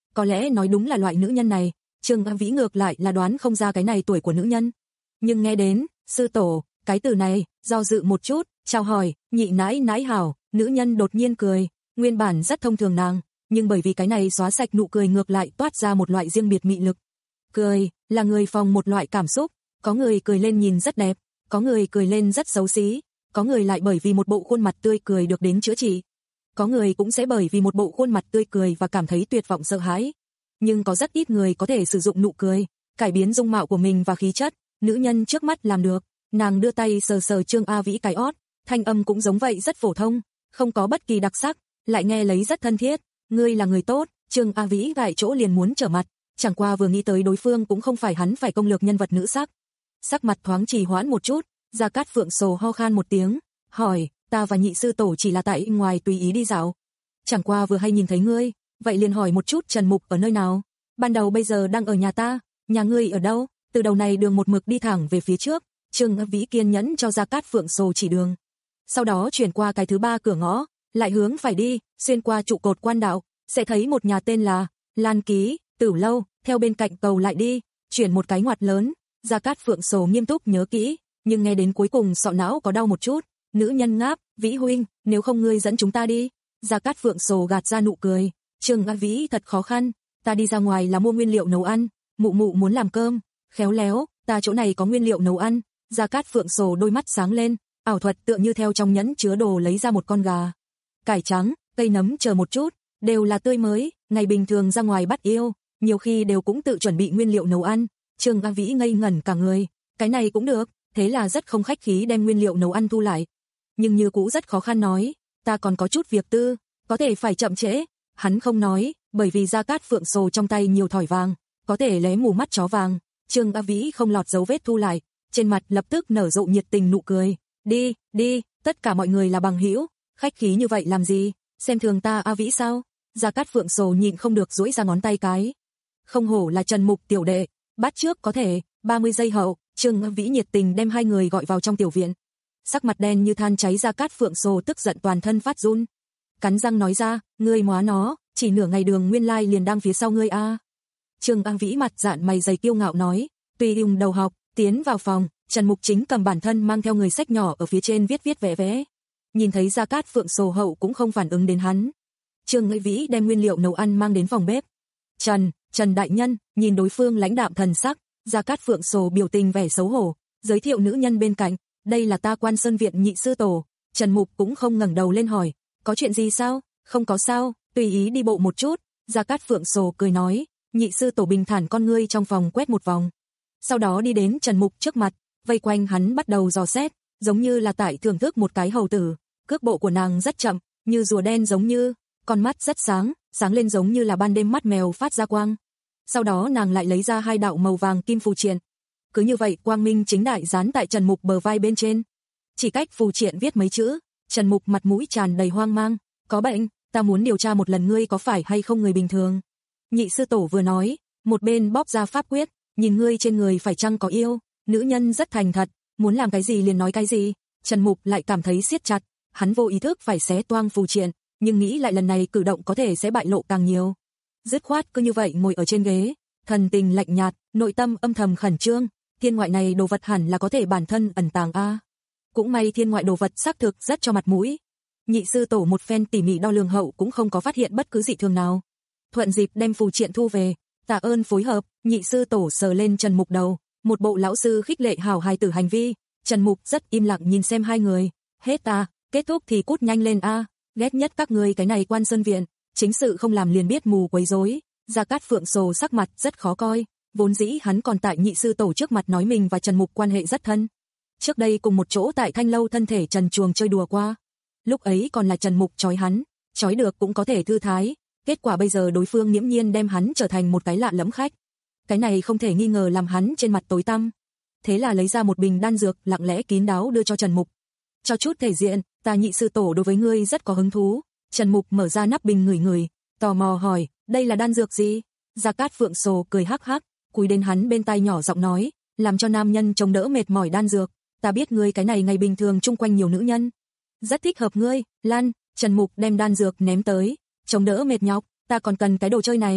Có lẽ nói đúng là loại nữ nhân này, Trương A Vĩ ngược lại là đoán không ra cái này tuổi của nữ nhân. Nhưng nghe đến, sư tổ, cái từ này, do dự một chút, chào hỏi, nhị nãi nãi hảo, nữ nhân đột nhiên cười, nguyên bản rất thông thường nàng, nhưng bởi vì cái này xóa sạch nụ cười ngược lại toát ra một loại riêng biệt mị lực. Cười, là người phòng một loại cảm xúc, có người cười lên nhìn rất đẹp, có người cười lên rất xấu xí, có người lại bởi vì một bộ khuôn mặt tươi cười được đến chữa trị. Có người cũng sẽ bởi vì một bộ khuôn mặt tươi cười và cảm thấy tuyệt vọng sợ hãi. Nhưng có rất ít người có thể sử dụng nụ cười, cải biến dung mạo của mình và khí chất, nữ nhân trước mắt làm được. Nàng đưa tay sờ sờ Trương A Vĩ cái ót, thanh âm cũng giống vậy rất phổ thông, không có bất kỳ đặc sắc, lại nghe lấy rất thân thiết. Ngươi là người tốt, Trương A Vĩ tại chỗ liền muốn trở mặt, chẳng qua vừa nghĩ tới đối phương cũng không phải hắn phải công lược nhân vật nữ sắc. Sắc mặt thoáng trì hoãn một chút, Gia Cát Phượng sồ ho khan một tiếng, hỏi, ta và nhị sư tổ chỉ là tại ngoài tùy ý đi dạo. Chẳng qua vừa hay nhìn thấy ngươi, vậy liền hỏi một chút Trần Mục ở nơi nào. Ban đầu bây giờ đang ở nhà ta, nhà ngươi ở đâu? Từ đầu này đường một mực đi thẳng về phía trước, Trương A Vĩ kiên nhẫn cho Gia Cát Phượng sồ chỉ đường. Sau đó chuyển qua cái thứ ba cửa ngõ, lại hướng phải đi, xuyên qua trụ cột quan đạo, sẽ thấy một nhà tên là Lan Ký, Tử Lâu, theo bên cạnh cầu lại đi, chuyển một cái ngoặt lớn. Gia Cát Phượng sồ nghiêm túc nhớ kỹ, nhưng nghe đến cuối cùng sọ não có đau một chút. Nữ nhân ngáp, Vĩ huynh, nếu không ngươi dẫn chúng ta đi. Gia Cát Phượng sồ gạt ra nụ cười, Trương A Vĩ thật khó khăn, ta đi ra ngoài là mua nguyên liệu nấu ăn, mụ mụ muốn làm cơm, khéo léo, ta chỗ này có nguyên liệu nấu ăn. Gia Cát Phượng sồ đôi mắt sáng lên, ảo thuật tựa như theo trong nhẫn chứa đồ lấy ra một con gà, cải trắng, cây nấm chờ một chút, đều là tươi mới, ngày bình thường ra ngoài bắt yêu, nhiều khi đều cũng tự chuẩn bị nguyên liệu nấu ăn. Trương A Vĩ ngây ngẩn cả người, cái này cũng được, thế là rất không khách khí đem nguyên liệu nấu ăn thu lại. Nhưng như cũ rất khó khăn nói, ta còn có chút việc tư, có thể phải chậm trễ. Hắn không nói, bởi vì Gia Cát Phượng sồ trong tay nhiều thỏi vàng, có thể lé mù mắt chó vàng. Trương A Vĩ không lọt dấu vết thu lại, trên mặt lập tức nở rộ nhiệt tình nụ cười. Đi, đi, tất cả mọi người là bằng hữu, khách khí như vậy làm gì, xem thường ta A Vĩ sao? Gia Cát Phượng sồ nhịn không được duỗi ra ngón tay cái. Không hổ là Trần Mục tiểu đệ, bắt trước có thể, ba mươi giây hậu, Trương A Vĩ nhiệt tình đem hai người gọi vào trong tiểu viện. Sắc mặt đen như than cháy Gia Cát Phượng sồ tức giận toàn thân phát run. Cắn răng nói ra, ngươi móa nó, chỉ nửa ngày đường nguyên lai liền đang phía sau ngươi a. Trương A Vĩ mặt dạn mày dày kiêu ngạo nói, tùy dùng đầu học, tiến vào phòng, Trần Mục chính cầm bản thân mang theo người sách nhỏ ở phía trên viết viết vẽ vẽ. Nhìn thấy Gia Cát Phượng sồ hậu cũng không phản ứng đến hắn. Trương A Vĩ đem nguyên liệu nấu ăn mang đến phòng bếp. Trần, Trần đại nhân, nhìn đối phương lãnh đạm thần sắc, Gia Cát Phượng sồ biểu tình vẻ xấu hổ, giới thiệu nữ nhân bên cạnh, đây là ta Quan Sơn viện nhị sư tổ. Trần Mục cũng không ngẩng đầu lên hỏi, có chuyện gì sao? Không có sao, tùy ý đi bộ một chút. Gia Cát Phượng sồ cười nói, nhị sư tổ bình thản con ngươi trong phòng quét một vòng. Sau đó đi đến Trần Mục trước mặt, vây quanh hắn bắt đầu dò xét, giống như là tại thưởng thức một cái hầu tử. Cước bộ của nàng rất chậm, như rùa đen giống như, con mắt rất sáng, sáng lên giống như là ban đêm mắt mèo phát ra quang. Sau đó nàng lại lấy ra hai đạo màu vàng kim phù triện. Cứ như vậy quang minh chính đại dán tại Trần Mục bờ vai bên trên. Chỉ cách phù triện viết mấy chữ, Trần Mục mặt mũi tràn đầy hoang mang, có bệnh, ta muốn điều tra một lần ngươi có phải hay không người bình thường. Nhị sư tổ vừa nói, một bên bóp ra pháp quyết, nhìn ngươi trên người phải chăng có yêu. Nữ nhân rất thành thật, muốn làm cái gì liền nói cái gì. Trần Mục lại cảm thấy siết chặt, hắn vô ý thức phải xé toang phù triện, nhưng nghĩ lại lần này cử động có thể sẽ bại lộ càng nhiều. Dứt khoát cứ như vậy ngồi ở trên ghế, thần tình lạnh nhạt, nội tâm âm thầm khẩn trương, thiên ngoại này đồ vật hẳn là có thể bản thân ẩn tàng a. Cũng may thiên ngoại đồ vật xác thực rất cho mặt mũi. Nhị sư tổ một phen tỉ mỉ đo lường hậu cũng không có phát hiện bất cứ dị thường nào. Thuận dịp đem phù triện thu về, tạ ơn phối hợp. Nhị sư tổ sờ lên Trần Mục đầu, một bộ lão sư khích lệ hảo hài tử hành vi. Trần Mục rất im lặng nhìn xem hai người, hết ta, kết thúc thì cút nhanh lên a, ghét nhất các ngươi cái này Quan Sơn viện, chính sự không làm liền biết mù quấy rối. Gia Cát Phượng sồ sắc mặt rất khó coi, vốn dĩ hắn còn tại nhị sư tổ trước mặt nói mình và Trần Mục quan hệ rất thân. Trước đây cùng một chỗ tại Thanh lâu thân thể trần truồng chơi đùa qua. Lúc ấy còn là Trần Mục trói hắn, trói được cũng có thể thư thái, kết quả bây giờ đối phương nghiễm nhiên đem hắn trở thành một cái lạ lẫm khách. Cái này không thể nghi ngờ làm hắn trên mặt tối tăm. Thế là lấy ra một bình đan dược lặng lẽ kín đáo đưa cho Trần Mục. Cho chút thể diện, ta nhị sư tổ đối với ngươi rất có hứng thú. Trần Mục mở ra nắp bình ngửi ngửi, tò mò hỏi, đây là đan dược gì? Gia Cát Phượng sồ cười hắc hắc, cúi đến hắn bên tai nhỏ giọng nói, làm cho nam nhân chống đỡ mệt mỏi đan dược, ta biết ngươi cái này ngày bình thường chung quanh nhiều nữ nhân, rất thích hợp ngươi. Lan, Trần Mục đem đan dược ném tới, chống đỡ mệt nhọc, ta còn cần cái đồ chơi này.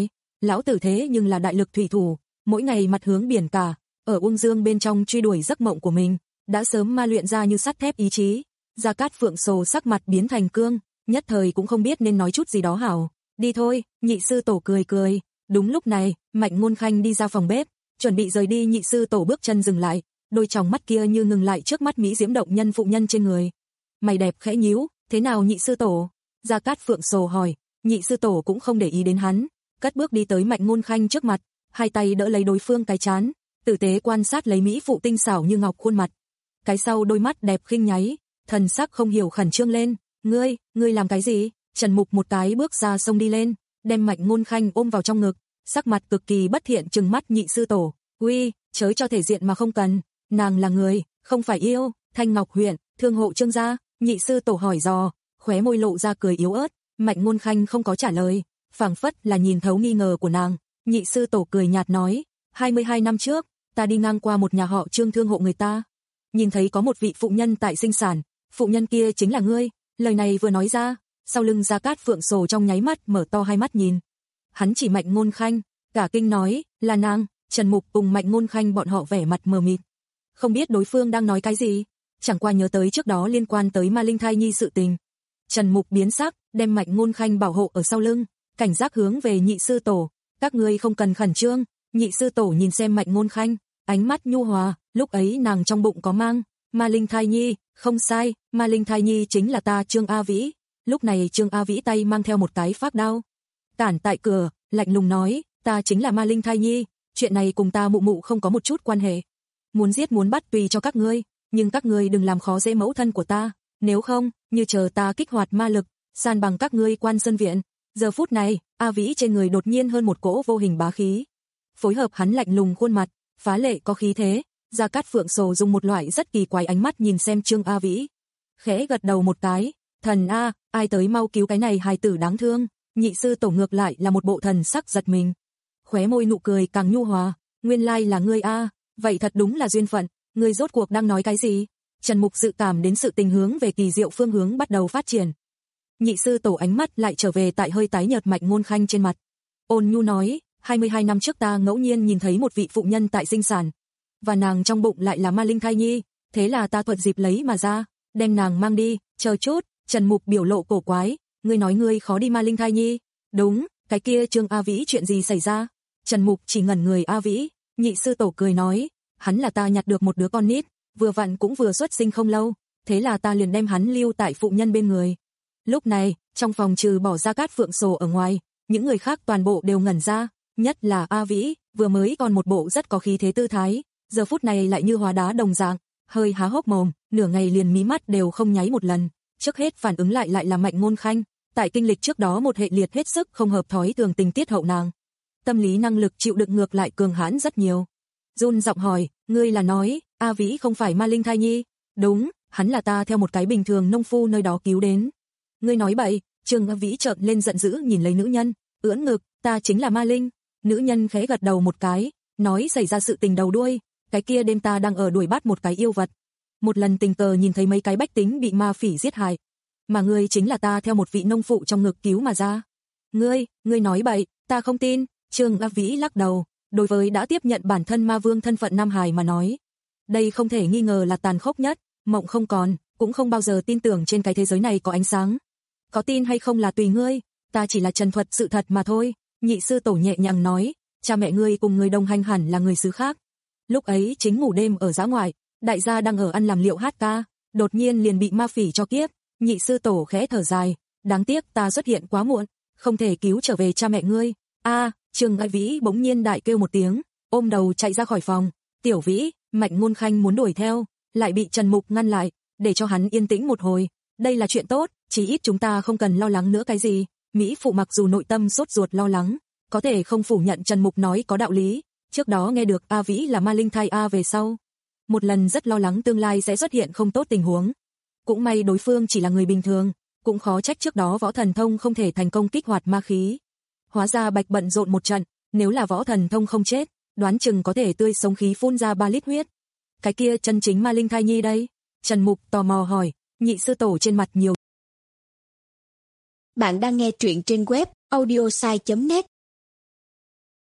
lão tử thế nhưng là đại lực thủy thủ, mỗi ngày mặt hướng biển cả, ở Uông Dương bên trong truy đuổi giấc mộng của mình, đã sớm ma luyện ra như sắt thép ý chí. Gia Cát Phượng Sồ sắc mặt biến thành cương, nhất thời cũng không biết nên nói chút gì đó hảo. Đi thôi, nhị sư tổ cười cười. Đúng lúc này, Mạnh Ngôn Khanh đi ra phòng bếp, chuẩn bị rời đi. Nhị sư tổ bước chân dừng lại, đôi tròng mắt kia như ngừng lại trước mắt mỹ diễm động nhân phụ nhân trên người. Mày đẹp khẽ nhíu, thế nào nhị sư tổ? Gia Cát Phượng Sồ hỏi. Nhị sư tổ cũng không để ý đến hắn, cất bước đi tới Mạnh Ngôn Khanh trước mặt, hai tay đỡ lấy đối phương cái trán, tử tế quan sát lấy mỹ phụ tinh xảo như ngọc khuôn mặt. Cái sau đôi mắt đẹp khinh nháy, thần sắc không hiểu khẩn trương lên. Ngươi, ngươi làm cái gì? Trần Mục một cái bước ra xông đi lên, đem Mạnh Ngôn Khanh ôm vào trong ngực, sắc mặt cực kỳ bất thiện trừng mắt nhị sư tổ. Uy, chớ cho thể diện mà không cần, nàng là người, không phải yêu. Thanh Ngọc huyện, thương hộ Trương gia. Nhị sư tổ hỏi dò, khóe môi lộ ra cười yếu ớt. Mạnh Ngôn Khanh không có trả lời, phảng phất là nhìn thấu nghi ngờ của nàng. Nhị sư tổ cười nhạt nói, hai mươi hai năm trước, ta đi ngang qua một nhà họ Trương thương hộ người ta, nhìn thấy có một vị phụ nhân tại sinh sản, phụ nhân kia chính là ngươi. Lời này vừa nói ra, sau lưng Gia Cát Phượng Sồ trong nháy mắt mở to hai mắt nhìn. Hắn chỉ Mạnh Ngôn Khanh, cả kinh nói, là nàng. Trần Mục cùng Mạnh Ngôn Khanh bọn họ vẻ mặt mờ mịt, không biết đối phương đang nói cái gì, chẳng qua nhớ tới trước đó liên quan tới Ma Linh thai nhi sự tình. Trần Mục biến sắc, đem Mạnh Ngôn Khanh bảo hộ ở sau lưng, cảnh giác hướng về nhị sư tổ, các ngươi không cần khẩn trương. Nhị sư tổ nhìn xem Mạnh Ngôn Khanh, ánh mắt nhu hòa, lúc ấy nàng trong bụng có mang Ma Linh thai nhi, không sai, Ma Linh thai nhi chính là ta Trương A Vĩ. Lúc này Trương A Vĩ tay mang theo một cái phác đao, cản tại cửa, lạnh lùng nói, ta chính là Ma Linh thai nhi, chuyện này cùng ta mụ mụ không có một chút quan hệ. Muốn giết muốn bắt tùy cho các ngươi, nhưng các ngươi đừng làm khó dễ mẫu thân của ta, nếu không, như chờ ta kích hoạt ma lực, san bằng các ngươi Quan Sơn viện. Giờ phút này, A Vĩ trên người đột nhiên hơn một cỗ vô hình bá khí, phối hợp hắn lạnh lùng khuôn mặt, phá lệ có khí thế. Gia Cát Phượng Sồ dùng một loại rất kỳ quái ánh mắt nhìn xem Trương A Vĩ, khẽ gật đầu một cái, thần a, ai tới mau cứu cái này hài tử đáng thương. Nhị sư tổ ngược lại là một bộ thần sắc giật mình, khóe môi nụ cười càng nhu hòa, nguyên lai là ngươi a, vậy thật đúng là duyên phận, ngươi rốt cuộc đang nói cái gì? Trần Mục dự cảm đến sự tình hướng về kỳ diệu phương hướng bắt đầu phát triển. Nhị sư tổ ánh mắt lại trở về tại hơi tái nhợt Mạnh Ngôn Khanh trên mặt, ôn nhu nói, hai mươi hai năm trước ta ngẫu nhiên nhìn thấy một vị phụ nhân tại sinh sản, và nàng trong bụng lại là Ma Linh thai nhi, thế là ta thuận dịp lấy mà ra, đem nàng mang đi. Chờ chút, Trần Mục biểu lộ cổ quái, ngươi nói ngươi khó đi Ma Linh thai nhi? Đúng, cái kia Trương A Vĩ chuyện gì xảy ra? Trần Mục chỉ ngẩn người. A Vĩ, nhị sư tổ cười nói, hắn là ta nhặt được một đứa con nít, vừa vặn cũng vừa xuất sinh không lâu, thế là ta liền đem hắn lưu tại phụ nhân bên người. Lúc này, trong phòng trừ bỏ Gia Cát Phượng Sồ ở ngoài, những người khác toàn bộ đều ngẩn ra, nhất là A Vĩ, vừa mới còn một bộ rất có khí thế tư thái, giờ phút này lại như hóa đá đồng dạng, hơi há hốc mồm, nửa ngày liền mí mắt đều không nháy một lần. Trước hết phản ứng lại lại là Mạnh Ngôn Khanh, tại kinh lịch trước đó một hệ liệt hết sức không hợp thói thường tình tiết hậu nàng, tâm lý năng lực chịu đựng ngược lại cường hãn rất nhiều. Run giọng hỏi, ngươi là nói, A Vĩ không phải Ma Linh thai nhi? Đúng, hắn là ta theo một cái bình thường nông phu nơi đó cứu đến. Ngươi nói bậy. Trương A Vĩ trợn lên giận dữ nhìn lấy nữ nhân, ưỡn ngực, ta chính là Ma Linh. Nữ nhân khẽ gật đầu một cái, nói xảy ra sự tình đầu đuôi, cái kia đêm ta đang ở đuổi bắt một cái yêu vật, một lần tình cờ nhìn thấy mấy cái bách tính bị ma phỉ giết hại, mà ngươi chính là ta theo một vị nông phụ trong ngực cứu mà ra. Ngươi, ngươi nói bậy, ta không tin. Trương A Vĩ lắc đầu, đối với đã tiếp nhận bản thân ma vương thân phận nam hài mà nói, đây không thể nghi ngờ là tàn khốc nhất, mộng không còn, cũng không bao giờ tin tưởng trên cái thế giới này có ánh sáng. Có tin hay không là tùy ngươi, ta chỉ là trần thuật sự thật mà thôi. Nhị sư tổ nhẹ nhàng nói, cha mẹ ngươi cùng người đồng hành hẳn là người xứ khác. Lúc ấy chính ngủ đêm ở dã ngoại, đại gia đang ở ăn làm liệu hát ca, đột nhiên liền bị ma phỉ cho kiếp. Nhị sư tổ khẽ thở dài, đáng tiếc ta xuất hiện quá muộn, không thể cứu trở về cha mẹ ngươi. A, Trương A Vĩ bỗng nhiên đại kêu một tiếng, ôm đầu chạy ra khỏi phòng. Tiểu Vĩ, Mạnh Ngôn Khanh muốn đuổi theo, lại bị Trần Mục ngăn lại, để cho hắn yên tĩnh một hồi. Đây là chuyện tốt, chỉ ít chúng ta không cần lo lắng nữa cái gì. Mỹ phụ mặc dù nội tâm sốt ruột lo lắng, có thể không phủ nhận Trần Mục nói có đạo lý. Trước đó nghe được A Vĩ là Ma Linh thai A về sau, một lần rất lo lắng tương lai sẽ xuất hiện không tốt tình huống. Cũng may đối phương chỉ là người bình thường, cũng khó trách trước đó võ thần thông không thể thành công kích hoạt ma khí. Hóa ra Bạch bận rộn một trận, nếu là võ thần thông không chết, đoán chừng có thể tươi sống khí phun ra ba lít huyết. Cái kia chân chính Ma Linh thai nhi đây? Trần Mục tò mò hỏi. Nhị sư tổ trên mặt nhiều. Bạn đang nghe truyện trên web audiosai chấm net.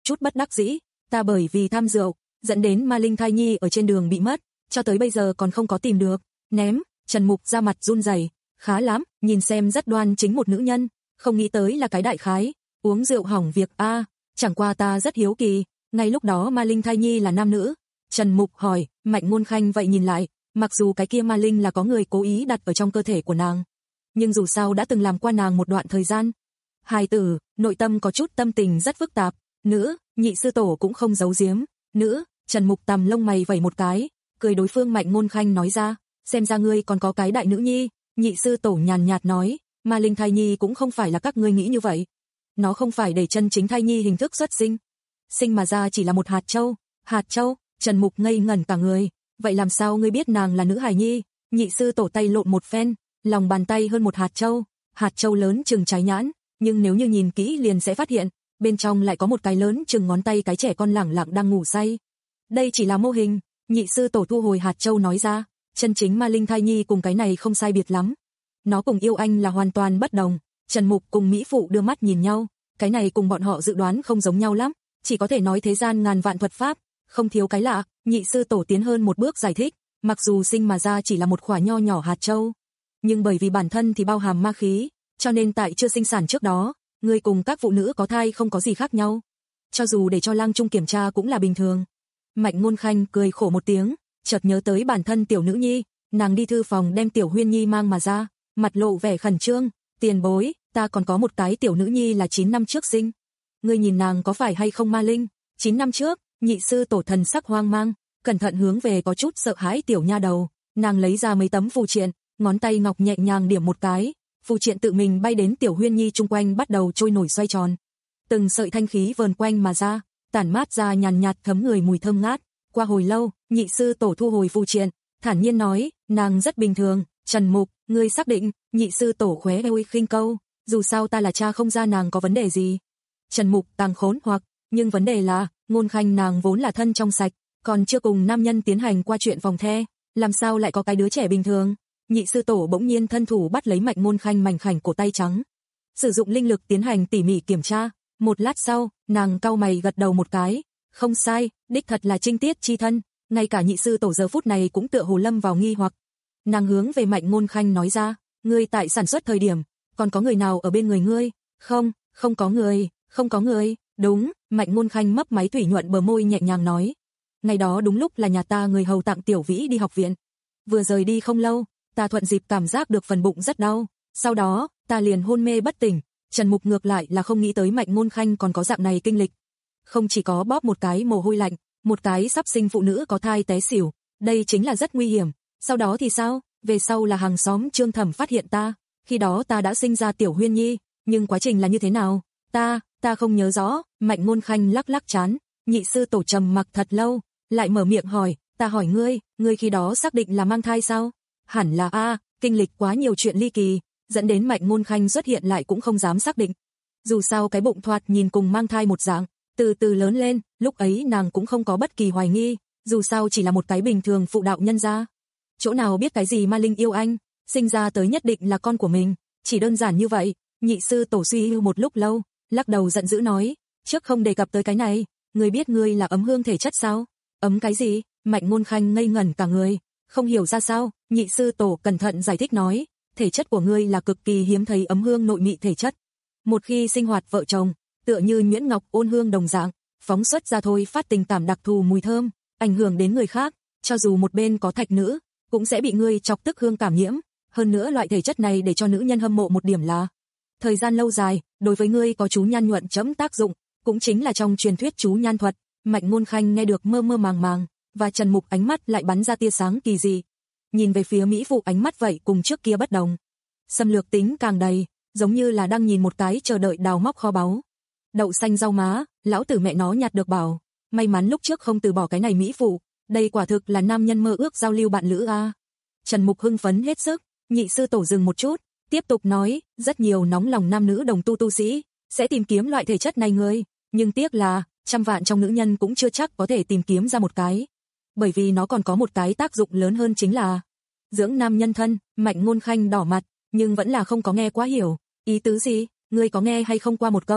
chút bất đắc dĩ, ta bởi vì tham rượu, dẫn đến ma linh thai nhi ở trên đường bị mất, cho tới bây giờ còn không có tìm được, ném. Trần Mục ra mặt run rẩy, khá lắm, nhìn xem rất đoan chính một nữ nhân, không nghĩ tới là cái đại khái, uống rượu hỏng việc a, chẳng qua ta rất hiếu kỳ, ngay lúc đó ma linh thai nhi là nam nữ. Trần Mục hỏi, Mạnh Ngôn Khanh vậy nhìn lại, mặc dù cái kia ma linh là có người cố ý đặt ở trong cơ thể của nàng, nhưng dù sao đã từng làm qua nàng một đoạn thời gian. Hài tử, nội tâm có chút tâm tình rất phức tạp, nữ, nhị sư tổ cũng không giấu giếm, nữ. Trần Mục tằm lông mày vẩy một cái, cười đối phương Mạnh Ngôn Khanh nói ra, xem ra ngươi còn có cái đại nữ nhi. Nhị sư tổ nhàn nhạt nói, ma linh thai nhi cũng không phải là các ngươi nghĩ như vậy, nó không phải để chân chính thai nhi hình thức xuất sinh, sinh mà ra chỉ là một hạt châu. Hạt châu? Trần Mục ngây ngẩn cả người, vậy làm sao ngươi biết nàng là nữ hài nhi? Nhị sư tổ tay lộn một phen, lòng bàn tay hơn một hạt châu, hạt châu lớn chừng trái nhãn, nhưng nếu như nhìn kỹ liền sẽ phát hiện, bên trong lại có một cái lớn chừng ngón tay cái trẻ con lẳng lặng đang ngủ say. Đây chỉ là mô hình. Nhị sư tổ thu hồi hạt châu nói ra, chân chính ma linh thai nhi cùng cái này không sai biệt lắm. Nó cùng yêu anh là hoàn toàn bất đồng. Trần Mục cùng Mỹ Phụ đưa mắt nhìn nhau, cái này cùng bọn họ dự đoán không giống nhau lắm, chỉ có thể nói thế gian ngàn vạn thuật pháp, không thiếu cái lạ. Nhị sư tổ tiến hơn một bước giải thích, mặc dù sinh mà ra chỉ là một khỏa nho nhỏ hạt châu, nhưng bởi vì bản thân thì bao hàm ma khí, cho nên tại chưa sinh sản trước đó, người cùng các phụ nữ có thai không có gì khác nhau. Cho dù để cho lang trung kiểm tra cũng là bình thường. Mạnh Ngôn Khanh cười khổ một tiếng, chợt nhớ tới bản thân tiểu nữ nhi, nàng đi thư phòng đem tiểu Huyên Nhi mang mà ra, mặt lộ vẻ khẩn trương, tiền bối, ta còn có một cái tiểu nữ nhi là chín năm trước sinh. Ngươi nhìn nàng có phải hay không ma linh? chín năm trước, nhị sư tổ thần sắc hoang mang, cẩn thận hướng về có chút sợ hãi tiểu nha đầu, nàng lấy ra mấy tấm phù triện, ngón tay ngọc nhẹ nhàng điểm một cái, phù triện tự mình bay đến tiểu Huyên Nhi chung quanh bắt đầu trôi nổi xoay tròn. Từng sợi thanh khí vờn quanh mà ra, tản mát ra nhàn nhạt thấm người mùi thơm ngát. Qua hồi lâu, nhị sư tổ thu hồi phù triện, thản nhiên nói, nàng rất bình thường. Trần Mục, ngươi xác định? Nhị sư tổ khóe môi khinh câu, dù sao ta là cha không ra nàng có vấn đề gì. Trần Mục càng khốn hoặc, nhưng vấn đề là, Ngôn Khanh nàng vốn là thân trong sạch, còn chưa cùng nam nhân tiến hành qua chuyện vòng the, làm sao lại có cái đứa trẻ bình thường? Nhị sư tổ bỗng nhiên thân thủ bắt lấy Mạnh Ngôn Khanh mảnh khảnh cổ tay trắng, sử dụng linh lực tiến hành tỉ mỉ kiểm tra. Một lát sau, nàng cau mày gật đầu một cái, không sai, đích thật là trinh tiết chi thân. Ngay cả nhị sư tổ giờ phút này cũng tựa hồ lâm vào nghi hoặc. Nàng hướng về Mạnh Ngôn Khanh nói ra, ngươi tại sản xuất thời điểm, còn có người nào ở bên người ngươi? Không, không có người, không có người. Đúng, Mạnh Ngôn Khanh mấp máy thủy nhuận bờ môi nhẹ nhàng nói. Ngày đó đúng lúc là nhà ta người hầu tặng Tiểu Vĩ đi học viện. Vừa rời đi không lâu, ta thuận dịp cảm giác được phần bụng rất đau, sau đó, ta liền hôn mê bất tỉnh. Trần Mục ngược lại là không nghĩ tới Mạnh Ngôn Khanh còn có dạng này kinh lịch. Không chỉ có bóp một cái mồ hôi lạnh, một cái sắp sinh phụ nữ có thai té xỉu, đây chính là rất nguy hiểm. Sau đó thì sao? Về sau là hàng xóm Trương Thẩm phát hiện ta, khi đó ta đã sinh ra tiểu Huyên Nhi, nhưng quá trình là như thế nào? Ta, ta không nhớ rõ. Mạnh Ngôn Khanh lắc lắc trán, nhị sư tổ trầm mặc thật lâu, lại mở miệng hỏi, ta hỏi ngươi, ngươi khi đó xác định là mang thai sao? Hẳn là a, kinh lịch quá nhiều chuyện ly kỳ, dẫn đến Mạnh Ngôn Khanh xuất hiện lại cũng không dám xác định. Dù sao cái bụng thoạt nhìn cùng mang thai một dạng, từ từ lớn lên, lúc ấy nàng cũng không có bất kỳ hoài nghi, dù sao chỉ là một cái bình thường phụ đạo nhân gia. Chỗ nào biết cái gì ma linh yêu anh, sinh ra tới nhất định là con của mình, chỉ đơn giản như vậy. Nhị sư tổ suy hưu một lúc lâu, lắc đầu giận dữ nói, trước không đề cập tới cái này, ngươi biết ngươi là ấm hương thể chất sao? Ấm cái gì? Mạnh Ngôn Khanh ngây ngẩn cả người, không hiểu ra sao. Nhị sư tổ cẩn thận giải thích nói, thể chất của ngươi là cực kỳ hiếm thấy ấm hương nội mị thể chất. Một khi sinh hoạt vợ chồng, tựa như nhuyễn ngọc ôn hương đồng dạng, phóng xuất ra thôi phát tình cảm đặc thù mùi thơm, ảnh hưởng đến người khác, cho dù một bên có thạch nữ, cũng sẽ bị ngươi chọc tức hương cảm nhiễm. Hơn nữa loại thể chất này để cho nữ nhân hâm mộ một điểm là, thời gian lâu dài, đối với ngươi có chú nhan nhuận chấm tác dụng, cũng chính là trong truyền thuyết chú nhan thuật. Mạnh Ngôn Khanh nghe được mơ mơ màng màng, và Trần Mục ánh mắt lại bắn ra tia sáng kỳ dị. Nhìn về phía Mỹ Phụ ánh mắt vậy cùng trước kia bất đồng, xâm lược tính càng đầy, giống như là đang nhìn một cái chờ đợi đào móc kho báu. Đậu xanh rau má, lão tử mẹ nó nhặt được bảo, may mắn lúc trước không từ bỏ cái này Mỹ Phụ, đây quả thực là nam nhân mơ ước giao lưu bạn lữ a. Trần Mục hưng phấn hết sức. Nhị sư tổ dừng một chút, tiếp tục nói, rất nhiều nóng lòng nam nữ đồng tu tu sĩ sẽ tìm kiếm loại thể chất này người, nhưng tiếc là trăm vạn trong nữ nhân cũng chưa chắc có thể tìm kiếm ra một cái, bởi vì nó còn có một cái tác dụng lớn hơn, chính là dưỡng nam nhân thân. Mạnh Ngôn Khanh đỏ mặt, nhưng vẫn là không có nghe quá hiểu. Ý tứ gì? Ngươi có nghe hay không qua một câu?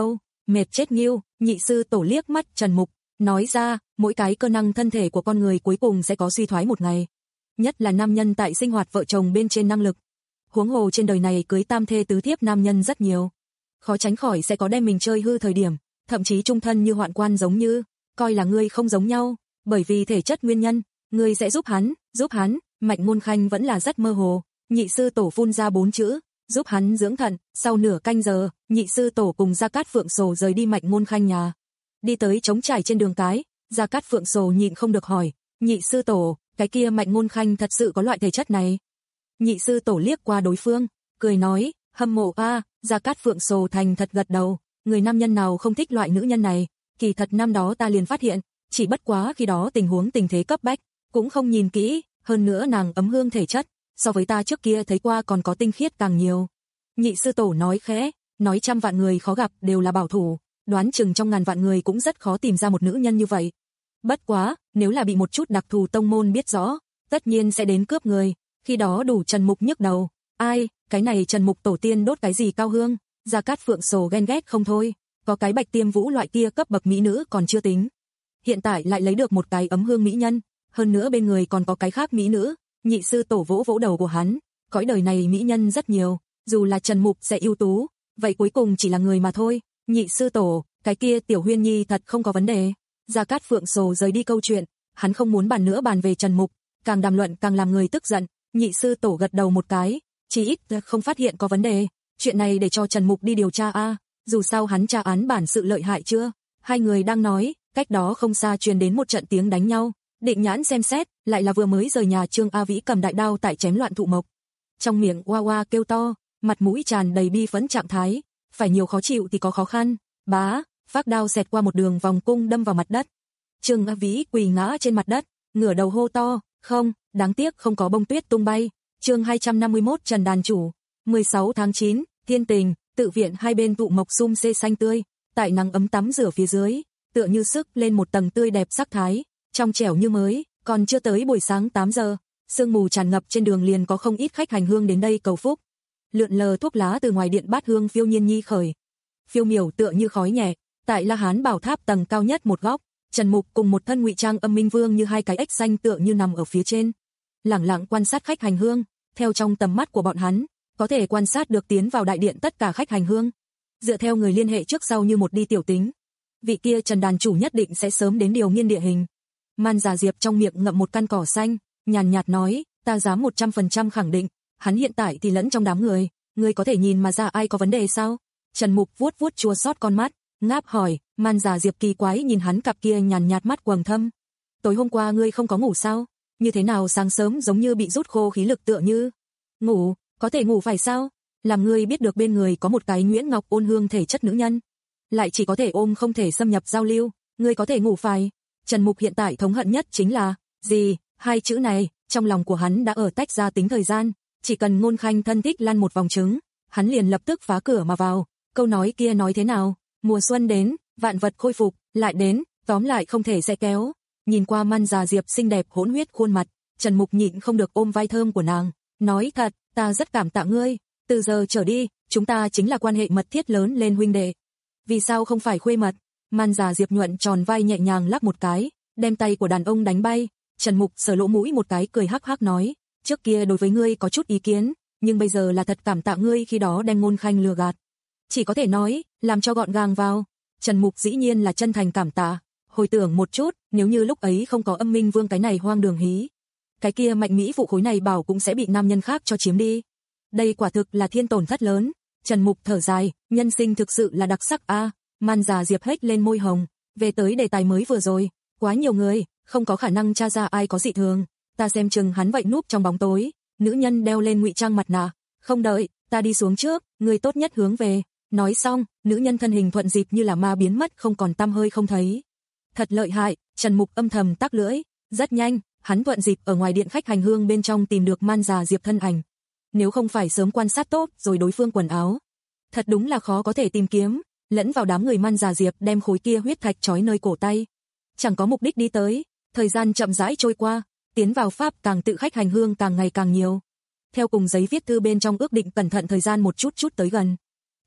Mệt chết nghiêu, nhị sư tổ liếc mắt Trần Mục, nói ra, mỗi cái cơ năng thân thể của con người cuối cùng sẽ có suy thoái một ngày. Nhất là nam nhân tại sinh hoạt vợ chồng bên trên năng lực. Huống hồ trên đời này cưới tam thê tứ thiếp nam nhân rất nhiều. Khó tránh khỏi sẽ có đem mình chơi hư thời điểm, thậm chí trung thân như hoạn quan giống như, coi là ngươi không giống nhau, bởi vì thể chất nguyên nhân, ngươi sẽ giúp hắn, giúp hắn, Mạnh Ngôn Khanh vẫn là rất mơ hồ, nhị sư tổ phun ra bốn chữ, giúp hắn dưỡng thận, sau nửa canh giờ, nhị sư tổ cùng Gia Cát Phượng Sồ rời đi Mạnh Ngôn Khanh nhà. Đi tới trống trải trên đường cái, Gia Cát Phượng Sồ nhịn không được hỏi, nhị sư tổ, cái kia Mạnh Ngôn Khanh thật sự có loại thể chất này? Nhị sư tổ liếc qua đối phương, cười nói, hâm mộ a, Gia Cát Phượng Sồ thành thật gật đầu, người nam nhân nào không thích loại nữ nhân này, kỳ thật năm đó ta liền phát hiện, chỉ bất quá khi đó tình huống tình thế cấp bách, cũng không nhìn kỹ, hơn nữa nàng ấm hương thể chất, so với ta trước kia thấy qua còn có tinh khiết càng nhiều. Nhị sư tổ nói khẽ, nói trăm vạn người khó gặp đều là bảo thủ, đoán chừng trong ngàn vạn người cũng rất khó tìm ra một nữ nhân như vậy. Bất quá, nếu là bị một chút đặc thù tông môn biết rõ, tất nhiên sẽ đến cướp người, khi đó đủ Trần Mục nhức đầu. Ai, cái này Trần Mục tổ tiên đốt cái gì cao hương, Gia Cát Phượng Sồ ghen ghét không thôi, có cái Bạch Tiêm Vũ loại kia cấp bậc mỹ nữ còn chưa tính. Hiện tại lại lấy được một cái ấm hương mỹ nhân, hơn nữa bên người còn có cái khác mỹ nữ, nhị sư tổ vỗ vỗ đầu của hắn, cõi đời này mỹ nhân rất nhiều, dù là Trần Mục sẽ ưu tú, vậy cuối cùng chỉ là người mà thôi, nhị sư tổ, cái kia Tiểu Huyên Nhi thật không có vấn đề. Gia Cát Phượng Sồ rời đi câu chuyện, hắn không muốn bàn nữa bàn về Trần Mục, càng đàm luận càng làm người tức giận, nhị sư tổ gật đầu một cái, chỉ ít không phát hiện có vấn đề, chuyện này để cho Trần Mục đi điều tra a, dù sao hắn tra án bản sự lợi hại chưa. Hai người đang nói, cách đó không xa truyền đến một trận tiếng đánh nhau, Định Nhãn xem xét, lại là vừa mới rời nhà Trương A Vĩ cầm đại đao tại chém loạn thụ mộc. Trong miệng oa oa kêu to, mặt mũi tràn đầy bi phẫn trạng thái, phải nhiều khó chịu thì có khó khăn, bá, phác đao xẹt qua một đường vòng cung đâm vào mặt đất. Trương A Vĩ quỳ ngã trên mặt đất, ngửa đầu hô to, không, đáng tiếc không có bông tuyết tung bay. Chương hai trăm năm mươi mốt Trần đàn chủ, mười sáu tháng chín, Thiên Tình, tự viện hai bên thụ mộc sum xê xanh tươi, tại nắng ấm tắm rửa phía dưới, tựa như sức lên một tầng tươi đẹp sắc thái, trong trẻo như mới, còn chưa tới buổi sáng tám giờ, sương mù tràn ngập trên đường liền có không ít khách hành hương đến đây cầu phúc. Lượn lờ thuốc lá từ ngoài điện bát hương phiêu nhiên nhi khởi. Phiêu miểu tựa như khói nhẹ, tại La Hán Bảo Tháp tầng cao nhất một góc, Trần Mục cùng một thân ngụy trang âm minh vương như hai cái ếch xanh tựa như nằm ở phía trên, lẳng lặng quan sát khách hành hương, theo trong tầm mắt của bọn hắn, có thể quan sát được tiến vào đại điện tất cả khách hành hương. Dựa theo người liên hệ trước sau như một đi tiểu tính, vị kia Trần đàn chủ nhất định sẽ sớm đến điều nghiên địa hình. Man Già Diệp trong miệng ngậm một căn cỏ xanh, nhàn nhạt nói, ta dám một trăm phần trăm khẳng định, hắn hiện tại thì lẫn trong đám người, ngươi có thể nhìn mà ra ai có vấn đề sao? Trần Mục vuốt vuốt chua xót con mắt, ngáp hỏi, Man Già Diệp kỳ quái nhìn hắn cặp kia nhàn nhạt mắt quầng thâm. Tối hôm qua ngươi không có ngủ sao? Như thế nào sáng sớm giống như bị rút khô khí lực tựa như? Ngủ, có thể ngủ phải sao? Làm ngươi biết được bên người có một cái nhuyễn ngọc ôn hương thể chất nữ nhân, lại chỉ có thể ôm không thể xâm nhập giao lưu, ngươi có thể ngủ phải. Trần Mục hiện tại thống hận nhất chính là, gì, hai chữ này, trong lòng của hắn đã ở tách ra tính thời gian, chỉ cần Ngôn Khanh thân thích lăn một vòng trứng, hắn liền lập tức phá cửa mà vào, câu nói kia nói thế nào, mùa xuân đến, vạn vật khôi phục, lại đến, tóm lại không thể sẽ kéo. Nhìn qua Man Già Diệp xinh đẹp hỗn huyết khuôn mặt, Trần Mục nhịn không được ôm vai thơm của nàng, nói thật, ta rất cảm tạ ngươi, từ giờ trở đi, chúng ta chính là quan hệ mật thiết lớn lên huynh đệ. Vì sao không phải khuê mật? Man Già Diệp nhuận tròn vai nhẹ nhàng lắc một cái, đem tay của đàn ông đánh bay. Trần Mục sờ lỗ mũi một cái cười hắc hắc nói, trước kia đối với ngươi có chút ý kiến, nhưng bây giờ là thật cảm tạ ngươi khi đó đem Ngôn Khanh lừa gạt. Chỉ có thể nói, làm cho gọn gàng vào. Trần Mục dĩ nhiên là chân thành cảm tạ, hồi tưởng một chút, nếu như lúc ấy không có âm minh vương cái này hoang đường hí, cái kia mạnh mỹ phụ khối này bảo cũng sẽ bị nam nhân khác cho chiếm đi. Đây quả thực là thiên tổn thất lớn. Trần Mục thở dài, nhân sinh thực sự là đặc sắc a. À, Man Già Diệp hết lên môi hồng, về tới đề tài mới vừa rồi, quá nhiều người, không có khả năng tra ra ai có dị thường, ta xem chừng hắn vậy núp trong bóng tối. Nữ nhân đeo lên ngụy trang mặt nạ, không đợi, ta đi xuống trước, người tốt nhất hướng về. Nói xong, nữ nhân thân hình thuận dịp như là ma biến mất không còn tăm hơi không thấy. Thật lợi hại, Trần Mục âm thầm tắc lưỡi, rất nhanh, hắn thuận dịp ở ngoài điện khách hành hương bên trong tìm được Man Già Diệp thân ảnh. Nếu không phải sớm quan sát tốt rồi đối phương quần áo, thật đúng là khó có thể tìm kiếm, lẫn vào đám người Man Già Diệp đem khối kia huyết thạch trói nơi cổ tay. Chẳng có mục đích đi tới, thời gian chậm rãi trôi qua, tiến vào pháp càng tự khách hành hương càng ngày càng nhiều. Theo cùng giấy viết thư bên trong ước định cẩn thận thời gian một chút chút tới gần.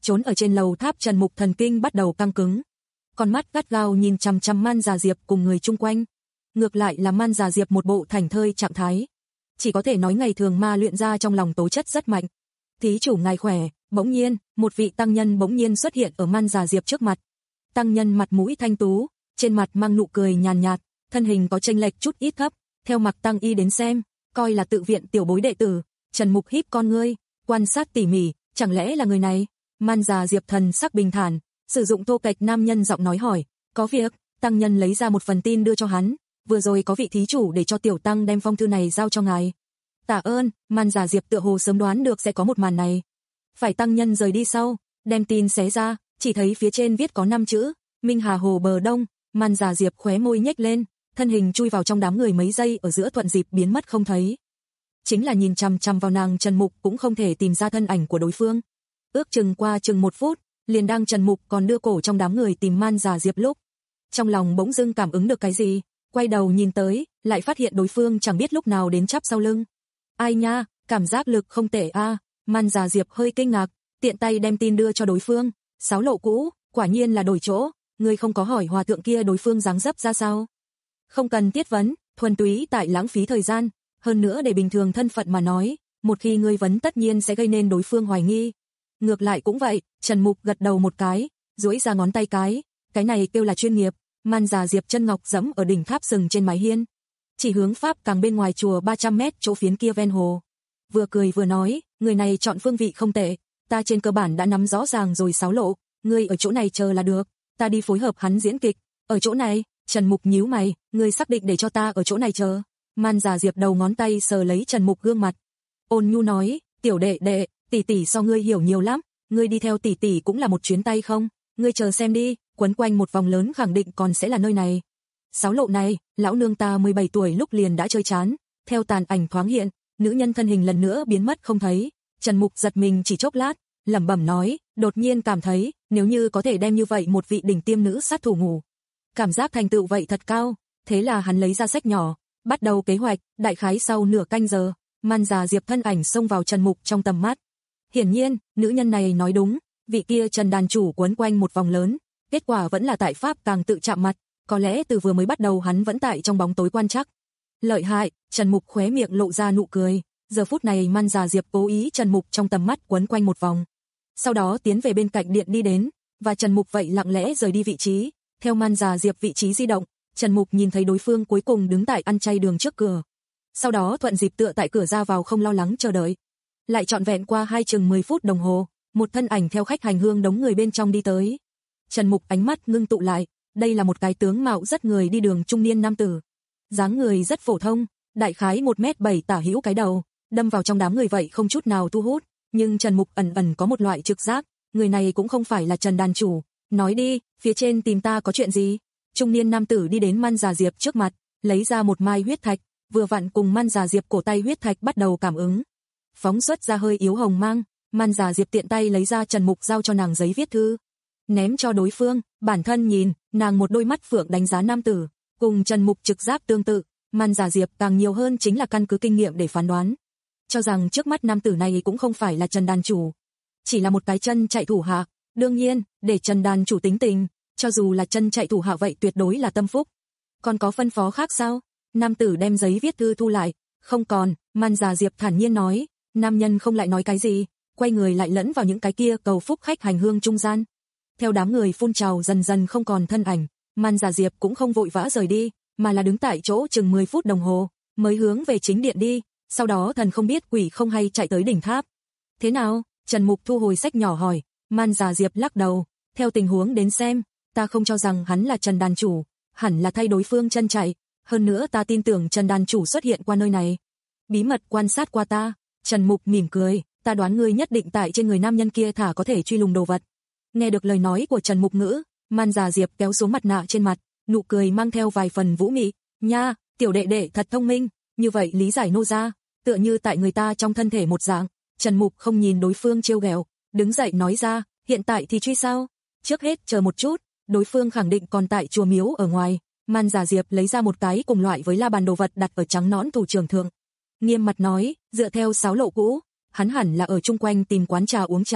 trốn ở trên lầu tháp Trần Mục thần kinh bắt đầu căng cứng. Con mắt gắt gao nhìn chằm chằm Man Già Diệp cùng người chung quanh. Ngược lại là Man Già Diệp một bộ thảnh thơi trạng thái. Chỉ có thể nói ngày thường ma luyện ra trong lòng tố chất rất mạnh. Thí chủ ngài khỏe, bỗng nhiên, một vị tăng nhân bỗng nhiên xuất hiện ở Man Già Diệp trước mặt. Tăng nhân mặt mũi thanh tú, trên mặt mang nụ cười nhàn nhạt, thân hình có chênh lệch chút ít thấp, theo mặc tăng y đến xem, coi là tự viện tiểu bối đệ tử. Trần Mục híp con ngươi, quan sát tỉ mỉ, chẳng lẽ là người này? Man Già Diệp thần sắc bình thản, sử dụng thô kệch nam nhân giọng nói hỏi, có việc. Tăng nhân lấy ra một phần tin đưa cho hắn, vừa rồi có vị thí chủ để cho tiểu tăng đem phong thư này giao cho ngài. Tạ ơn. Man Già Diệp tựa hồ sớm đoán được sẽ có một màn này. Phải tăng nhân rời đi sau, đem tin xé ra, chỉ thấy phía trên viết có năm chữ, Minh Hà Hồ bờ đông. Man Già Diệp khóe môi nhếch lên, thân hình chui vào trong đám người mấy giây ở giữa thuận dịp biến mất không thấy. Chính là nhìn chằm chằm vào nàng Trần Mục cũng không thể tìm ra thân ảnh của đối phương. Ước chừng qua chừng một phút, liền đang Trần Mục còn đưa cổ trong đám người tìm Man Già Diệp lúc, trong lòng bỗng dưng cảm ứng được cái gì, quay đầu nhìn tới, lại phát hiện đối phương chẳng biết lúc nào đến chắp sau lưng. Ai nha, cảm giác lực không tệ a. À. Man Già Diệp hơi kinh ngạc, tiện tay đem tin đưa cho đối phương. Sáo lộ cũ, quả nhiên là đổi chỗ, ngươi không có hỏi hòa thượng kia đối phương dáng dấp ra sao? Không cần tiết vấn, thuần túy tại lãng phí thời gian, hơn nữa để bình thường thân phận mà nói, một khi ngươi vấn tất nhiên sẽ gây nên đối phương hoài nghi. Ngược lại cũng vậy, Trần Mục gật đầu một cái, duỗi ra ngón tay cái, cái này kêu là chuyên nghiệp. Man Già Diệp chân ngọc giẫm ở đỉnh tháp sừng trên mái hiên, chỉ hướng pháp càng bên ngoài chùa ba trăm mét chỗ phiến kia ven hồ. Vừa cười vừa nói, người này chọn phương vị không tệ, ta trên cơ bản đã nắm rõ ràng rồi sáo lộ, ngươi ở chỗ này chờ là được, ta đi phối hợp hắn diễn kịch. Ở chỗ này? Trần Mục nhíu mày, ngươi xác định để cho ta ở chỗ này chờ? Man Già Diệp đầu ngón tay sờ lấy Trần Mục gương mặt, ôn nhu nói, tiểu đệ đệ, tỷ tỷ so ngươi hiểu nhiều lắm, ngươi đi theo tỷ tỷ cũng là một chuyến tay không? Ngươi chờ xem đi, quấn quanh một vòng lớn khẳng định còn sẽ là nơi này. Sáo lộ này, lão nương ta mười bảy tuổi lúc liền đã chơi chán. Theo tàn ảnh thoáng hiện, nữ nhân thân hình lần nữa biến mất không thấy. Trần Mục giật mình chỉ chốc lát, lẩm bẩm nói, đột nhiên cảm thấy, nếu như có thể đem như vậy một vị đỉnh tiêm nữ sát thủ ngủ, cảm giác thành tựu vậy thật cao. Thế là hắn lấy ra sách nhỏ, bắt đầu kế hoạch. Đại khái sau nửa canh giờ, Man Già Diệp thân ảnh xông vào Trần Mục trong tầm mắt. Hiển nhiên, nữ nhân này nói đúng, vị kia Trần đàn chủ quấn quanh một vòng lớn, kết quả vẫn là tại pháp càng tự chạm mặt, có lẽ từ vừa mới bắt đầu hắn vẫn tại trong bóng tối quan trắc. Lợi hại. Trần Mục khóe miệng lộ ra nụ cười, giờ phút này Man Già Diệp cố ý Trần Mục trong tầm mắt quấn quanh một vòng, sau đó tiến về bên cạnh điện đi đến, và Trần Mục vậy lặng lẽ rời đi vị trí. Theo Man Già Diệp vị trí di động, Trần Mục nhìn thấy đối phương cuối cùng đứng tại ăn chay đường trước cửa, sau đó thuận dịp tựa tại cửa ra vào không lo lắng chờ đợi. Lại trọn vẹn qua hai chừng mười phút đồng hồ, một thân ảnh theo khách hành hương đống người bên trong đi tới. Trần Mục ánh mắt ngưng tụ lại, đây là một cái tướng mạo rất người đi đường trung niên nam tử. Dáng người rất phổ thông, đại khái một mét bảy tả hữu cái đầu, đâm vào trong đám người vậy không chút nào thu hút, nhưng Trần Mục ẩn ẩn có một loại trực giác, người này cũng không phải là Trần đàn chủ. Nói đi, phía trên tìm ta có chuyện gì? Trung niên nam tử đi đến Man Già Diệp trước mặt, lấy ra một mai huyết thạch, vừa vặn cùng Man Già Diệp cổ tay huyết thạch bắt đầu cảm ứng, phóng xuất ra hơi yếu hồng mang. Man Già Diệp tiện tay lấy ra Trần Mục giao cho nàng giấy viết thư, ném cho đối phương. Bản thân nhìn, nàng một đôi mắt phượng đánh giá nam tử, cùng Trần Mục trực giác tương tự. Man Già Diệp càng nhiều hơn chính là căn cứ kinh nghiệm để phán đoán, cho rằng trước mắt nam tử này cũng không phải là Trần đàn chủ, chỉ là một cái chân chạy thủ hạ. Đương nhiên, để Trần đàn chủ tính tình, cho dù là chân chạy thủ hạ vậy tuyệt đối là tâm phúc. Còn có phân phó khác sao? Nam tử đem giấy viết thư thu lại. Không còn. Man Già Diệp thản nhiên nói. Nam nhân không lại nói cái gì, quay người lại lẫn vào những cái kia cầu phúc khách hành hương trung gian. Theo đám người phun trào dần dần không còn thân ảnh, Man Già Diệp cũng không vội vã rời đi, mà là đứng tại chỗ chừng mười phút đồng hồ, mới hướng về chính điện đi, sau đó thần không biết quỷ không hay chạy tới đỉnh tháp. Thế nào? Trần Mục thu hồi sách nhỏ hỏi. Man Già Diệp lắc đầu, theo tình huống đến xem, ta không cho rằng hắn là Trần đàn chủ, hẳn là thay đối phương chân chạy, hơn nữa ta tin tưởng Trần đàn chủ xuất hiện qua nơi này, bí mật quan sát qua ta. Trần Mục mỉm cười, ta đoán ngươi nhất định tại trên người nam nhân kia thả có thể truy lùng đồ vật. Nghe được lời nói của Trần Mục ngữ, Man Già Diệp kéo xuống mặt nạ trên mặt, nụ cười mang theo vài phần vũ mị. Nha, tiểu đệ đệ thật thông minh, như vậy lý giải nô gia, tựa như tại người ta trong thân thể một dạng. Trần Mục không nhìn đối phương trêu ghẹo, đứng dậy nói ra, hiện tại thì truy sao? Trước hết chờ một chút, đối phương khẳng định còn tại chùa miếu ở ngoài. Man Già Diệp lấy ra một cái cùng loại với la bàn đồ vật đặt ở trắng nõn thủ trưởng thượng, nghiêm mặt nói, dựa theo sáo lộ cũ, hắn hẳn là ở chung quanh tìm quán trà uống trà,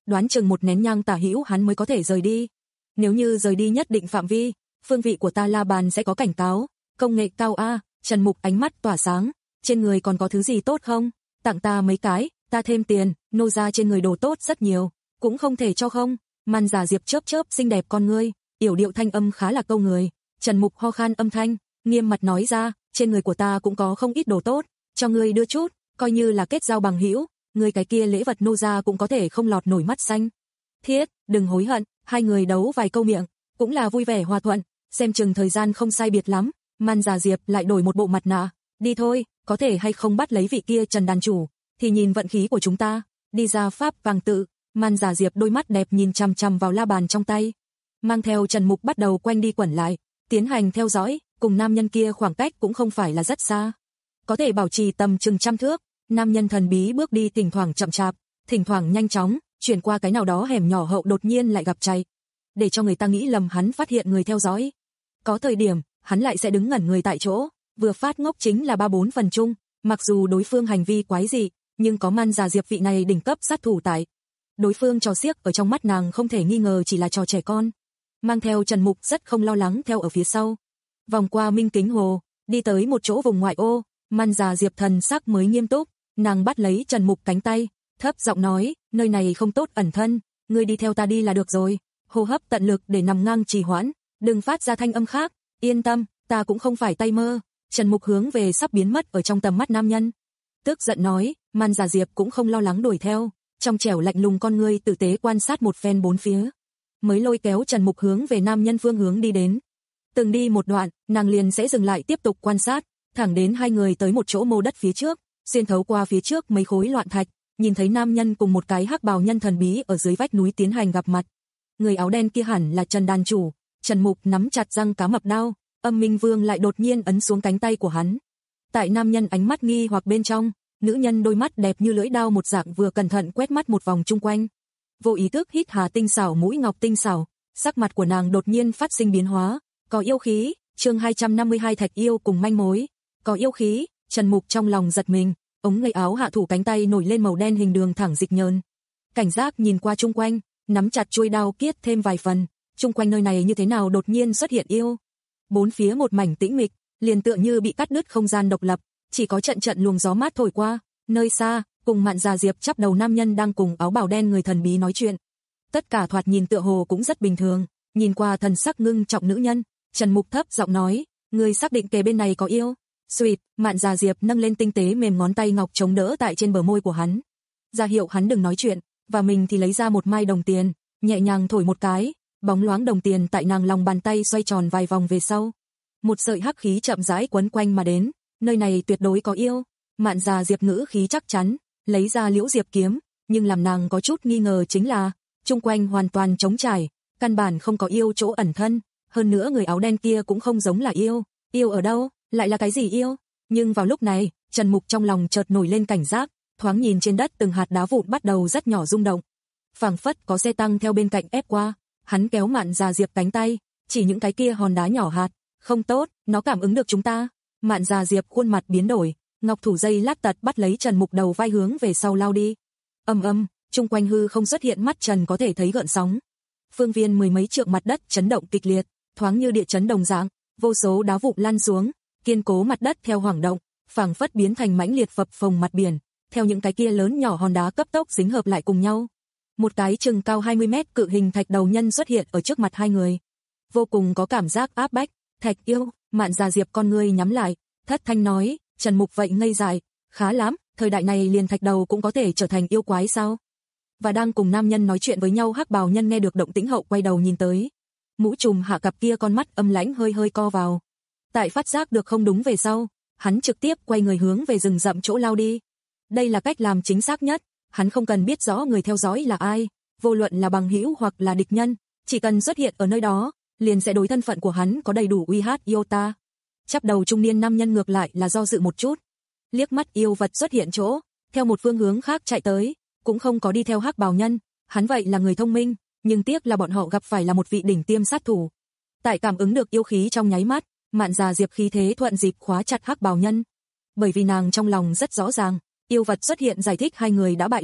đoán chừng một nén nhang tả hữu hắn mới có thể rời đi. Nếu như rời đi nhất định phạm vi, phương vị của ta La Bàn sẽ có cảnh cáo. Công nghệ cao a, Trần Mục ánh mắt tỏa sáng, trên người còn có thứ gì tốt không? Tặng ta mấy cái, ta thêm tiền, nô ra trên người đồ tốt rất nhiều, cũng không thể cho không. Man Già Diệp chớp chớp xinh đẹp con ngươi, yểu điệu thanh âm khá là câu người. Trần Mục ho khan âm thanh, nghiêm mặt nói ra, trên người của ta cũng có không ít đồ tốt, cho ngươi đưa chút, coi như là kết giao bằng hữu, ngươi cái kia lễ vật nô ra cũng có thể không lọt nổi mắt xanh. Thiết, đừng hối hận, hai người đấu vài câu miệng, cũng là vui vẻ hòa thuận, xem chừng thời gian không sai biệt lắm, Man Già Diệp lại đổi một bộ mặt nạ, đi thôi, có thể hay không bắt lấy vị kia Trần đàn chủ, thì nhìn vận khí của chúng ta. Đi ra Pháp Vàng Tự, Man Già Diệp đôi mắt đẹp nhìn chằm chằm vào la bàn trong tay, mang theo Trần Mục bắt đầu quanh đi quẩn lại, tiến hành theo dõi, cùng nam nhân kia khoảng cách cũng không phải là rất xa, có thể bảo trì tầm chừng trăm thước. Nam nhân thần bí bước đi thỉnh thoảng chậm chạp, thỉnh thoảng nhanh chóng, chuyển qua cái nào đó hẻm nhỏ hậu đột nhiên lại gặp chạy, để cho người ta nghĩ lầm hắn phát hiện người theo dõi. Có thời điểm, hắn lại sẽ đứng ngẩn người tại chỗ, vừa phát ngốc chính là ba bốn phần chung, mặc dù đối phương hành vi quái dị, nhưng có Man Già Diệp vị này đỉnh cấp sát thủ tại. Đối phương trò xiếc ở trong mắt nàng không thể nghi ngờ chỉ là trò trẻ con. Mang theo Trần Mục rất không lo lắng theo ở phía sau. Vòng qua Minh Kính Hồ, đi tới một chỗ vùng ngoại ô, Man Già Diệp thần sắc mới nghiêm túc, nàng bắt lấy Trần Mục cánh tay, thấp giọng nói, nơi này không tốt ẩn thân, ngươi đi theo ta đi là được rồi. Hô hấp tận lực để nằm ngang trì hoãn, đừng phát ra thanh âm khác, yên tâm, ta cũng không phải tay mơ. Trần Mục hướng về sắp biến mất ở trong tầm mắt nam nhân, tức giận nói. Man Già Diệp cũng không lo lắng đuổi theo, trong trẻo lạnh lùng con ngươi tử tế quan sát một phen bốn phía, mới lôi kéo Trần Mục hướng về nam nhân phương hướng đi đến. Từng đi một đoạn, nàng liền sẽ dừng lại tiếp tục quan sát, thẳng đến hai người tới một chỗ mô đất phía trước, xuyên thấu qua phía trước mấy khối loạn thạch, nhìn thấy nam nhân cùng một cái hắc bào nhân thần bí ở dưới vách núi tiến hành gặp mặt. Người áo đen kia hẳn là Trần đàn chủ. Trần Mục nắm chặt răng cá mập đao, Âm Minh Vương lại đột nhiên ấn xuống cánh tay của hắn. Tại nam nhân ánh mắt nghi hoặc bên trong, nữ nhân đôi mắt đẹp như lưỡi dao một dạng vừa cẩn thận quét mắt một vòng chung quanh, vô ý thức hít hà tinh xảo mũi ngọc tinh xảo, sắc mặt của nàng đột nhiên phát sinh biến hóa. Có yêu khí. Chương hai trăm năm mươi hai Thạch yêu cùng manh mối. Có yêu khí. Trần Mục trong lòng giật mình, ống người áo hạ thủ cánh tay nổi lên màu đen hình đường thẳng dịch nhờn. Cảnh giác nhìn qua chung quanh, nắm chặt chuôi đao kiết thêm vài phần, chung quanh nơi này như thế nào đột nhiên xuất hiện yêu. Bốn phía một mảnh tĩnh mịch, liền tựa như bị cắt đứt không gian độc lập, chỉ có trận trận luồng gió mát thổi qua. Nơi xa, cùng Man Già Diệp chắp đầu nam nhân đang cùng áo bào đen người thần bí nói chuyện. Tất cả thoạt nhìn tựa hồ cũng rất bình thường, nhìn qua thần sắc ngưng trọng nữ nhân, Trần Mục thấp giọng nói, người xác định kề bên này có yêu. Sweet, Man Già Diệp nâng lên tinh tế mềm ngón tay ngọc chống đỡ tại trên bờ môi của hắn, ra hiệu hắn đừng nói chuyện, và mình thì lấy ra một mai đồng tiền, nhẹ nhàng thổi một cái, bóng loáng đồng tiền tại nàng lòng bàn tay xoay tròn vài vòng về sau. Một sợi hắc khí chậm rãi quấn quanh mà đến, nơi này tuyệt đối có yêu. Man Già Diệp ngữ khí chắc chắn, lấy ra liễu diệp kiếm, nhưng làm nàng có chút nghi ngờ chính là, chung quanh hoàn toàn trống trải, căn bản không có yêu chỗ ẩn thân, hơn nữa người áo đen kia cũng không giống là yêu, yêu ở đâu, lại là cái gì yêu? Nhưng vào lúc này, Trần Mục trong lòng chợt nổi lên cảnh giác, thoáng nhìn trên đất từng hạt đá vụn bắt đầu rất nhỏ rung động, phảng phất có xe tăng theo bên cạnh ép qua. Hắn kéo Man Già Diệp cánh tay, chỉ những cái kia hòn đá nhỏ hạt, không tốt, nó cảm ứng được chúng ta. Man Già Diệp khuôn mặt biến đổi, ngọc thủ dây lát tật bắt lấy Trần Mục đầu vai hướng về sau lao đi. Âm âm, chung quanh hư không xuất hiện mắt Trần có thể thấy gợn sóng. Phương viên mười mấy trượng mặt đất chấn động kịch liệt, thoáng như địa chấn đồng dạng, vô số đá vụn lăn xuống, kiên cố mặt đất theo hoảng động, phảng phất biến thành mãnh liệt phập phồng mặt biển, theo những cái kia lớn nhỏ hòn đá cấp tốc dính hợp lại cùng nhau. Một cái chừng cao hai mươi mét cự hình thạch đầu nhân xuất hiện ở trước mặt hai người, vô cùng có cảm giác áp bách. Thạch yêu. Man Già Diệp con ngươi nhắm lại, thất thanh nói. Trần Mục vậy ngây dại, khá lắm, thời đại này liền thạch đầu cũng có thể trở thành yêu quái sao? Và đang cùng nam nhân nói chuyện với nhau hắc bào nhân nghe được động tĩnh hậu quay đầu nhìn tới, mũ trùm hạ cặp kia con mắt âm lãnh hơi hơi co vào. Tại phát giác được không đúng về sau, hắn trực tiếp quay người hướng về rừng rậm chỗ lao đi. Đây là cách làm chính xác nhất, hắn không cần biết rõ người theo dõi là ai, vô luận là bằng hữu hoặc là địch nhân, chỉ cần xuất hiện ở nơi đó, liền sẽ đối thân phận của hắn có đầy đủ uy hát iota. Chắp đầu trung niên nam nhân ngược lại là do dự một chút, liếc mắt yêu vật xuất hiện chỗ, theo một phương hướng khác chạy tới, cũng không có đi theo hắc bào nhân. Hắn vậy là người thông minh, nhưng tiếc là bọn họ gặp phải là một vị đỉnh tiêm sát thủ. Tại cảm ứng được yêu khí trong nháy mắt, Man Già Diệp khí thế thuận dịp khóa chặt hắc bào nhân, bởi vì nàng trong lòng rất rõ ràng, yêu vật xuất hiện giải thích hai người đã bại lộ,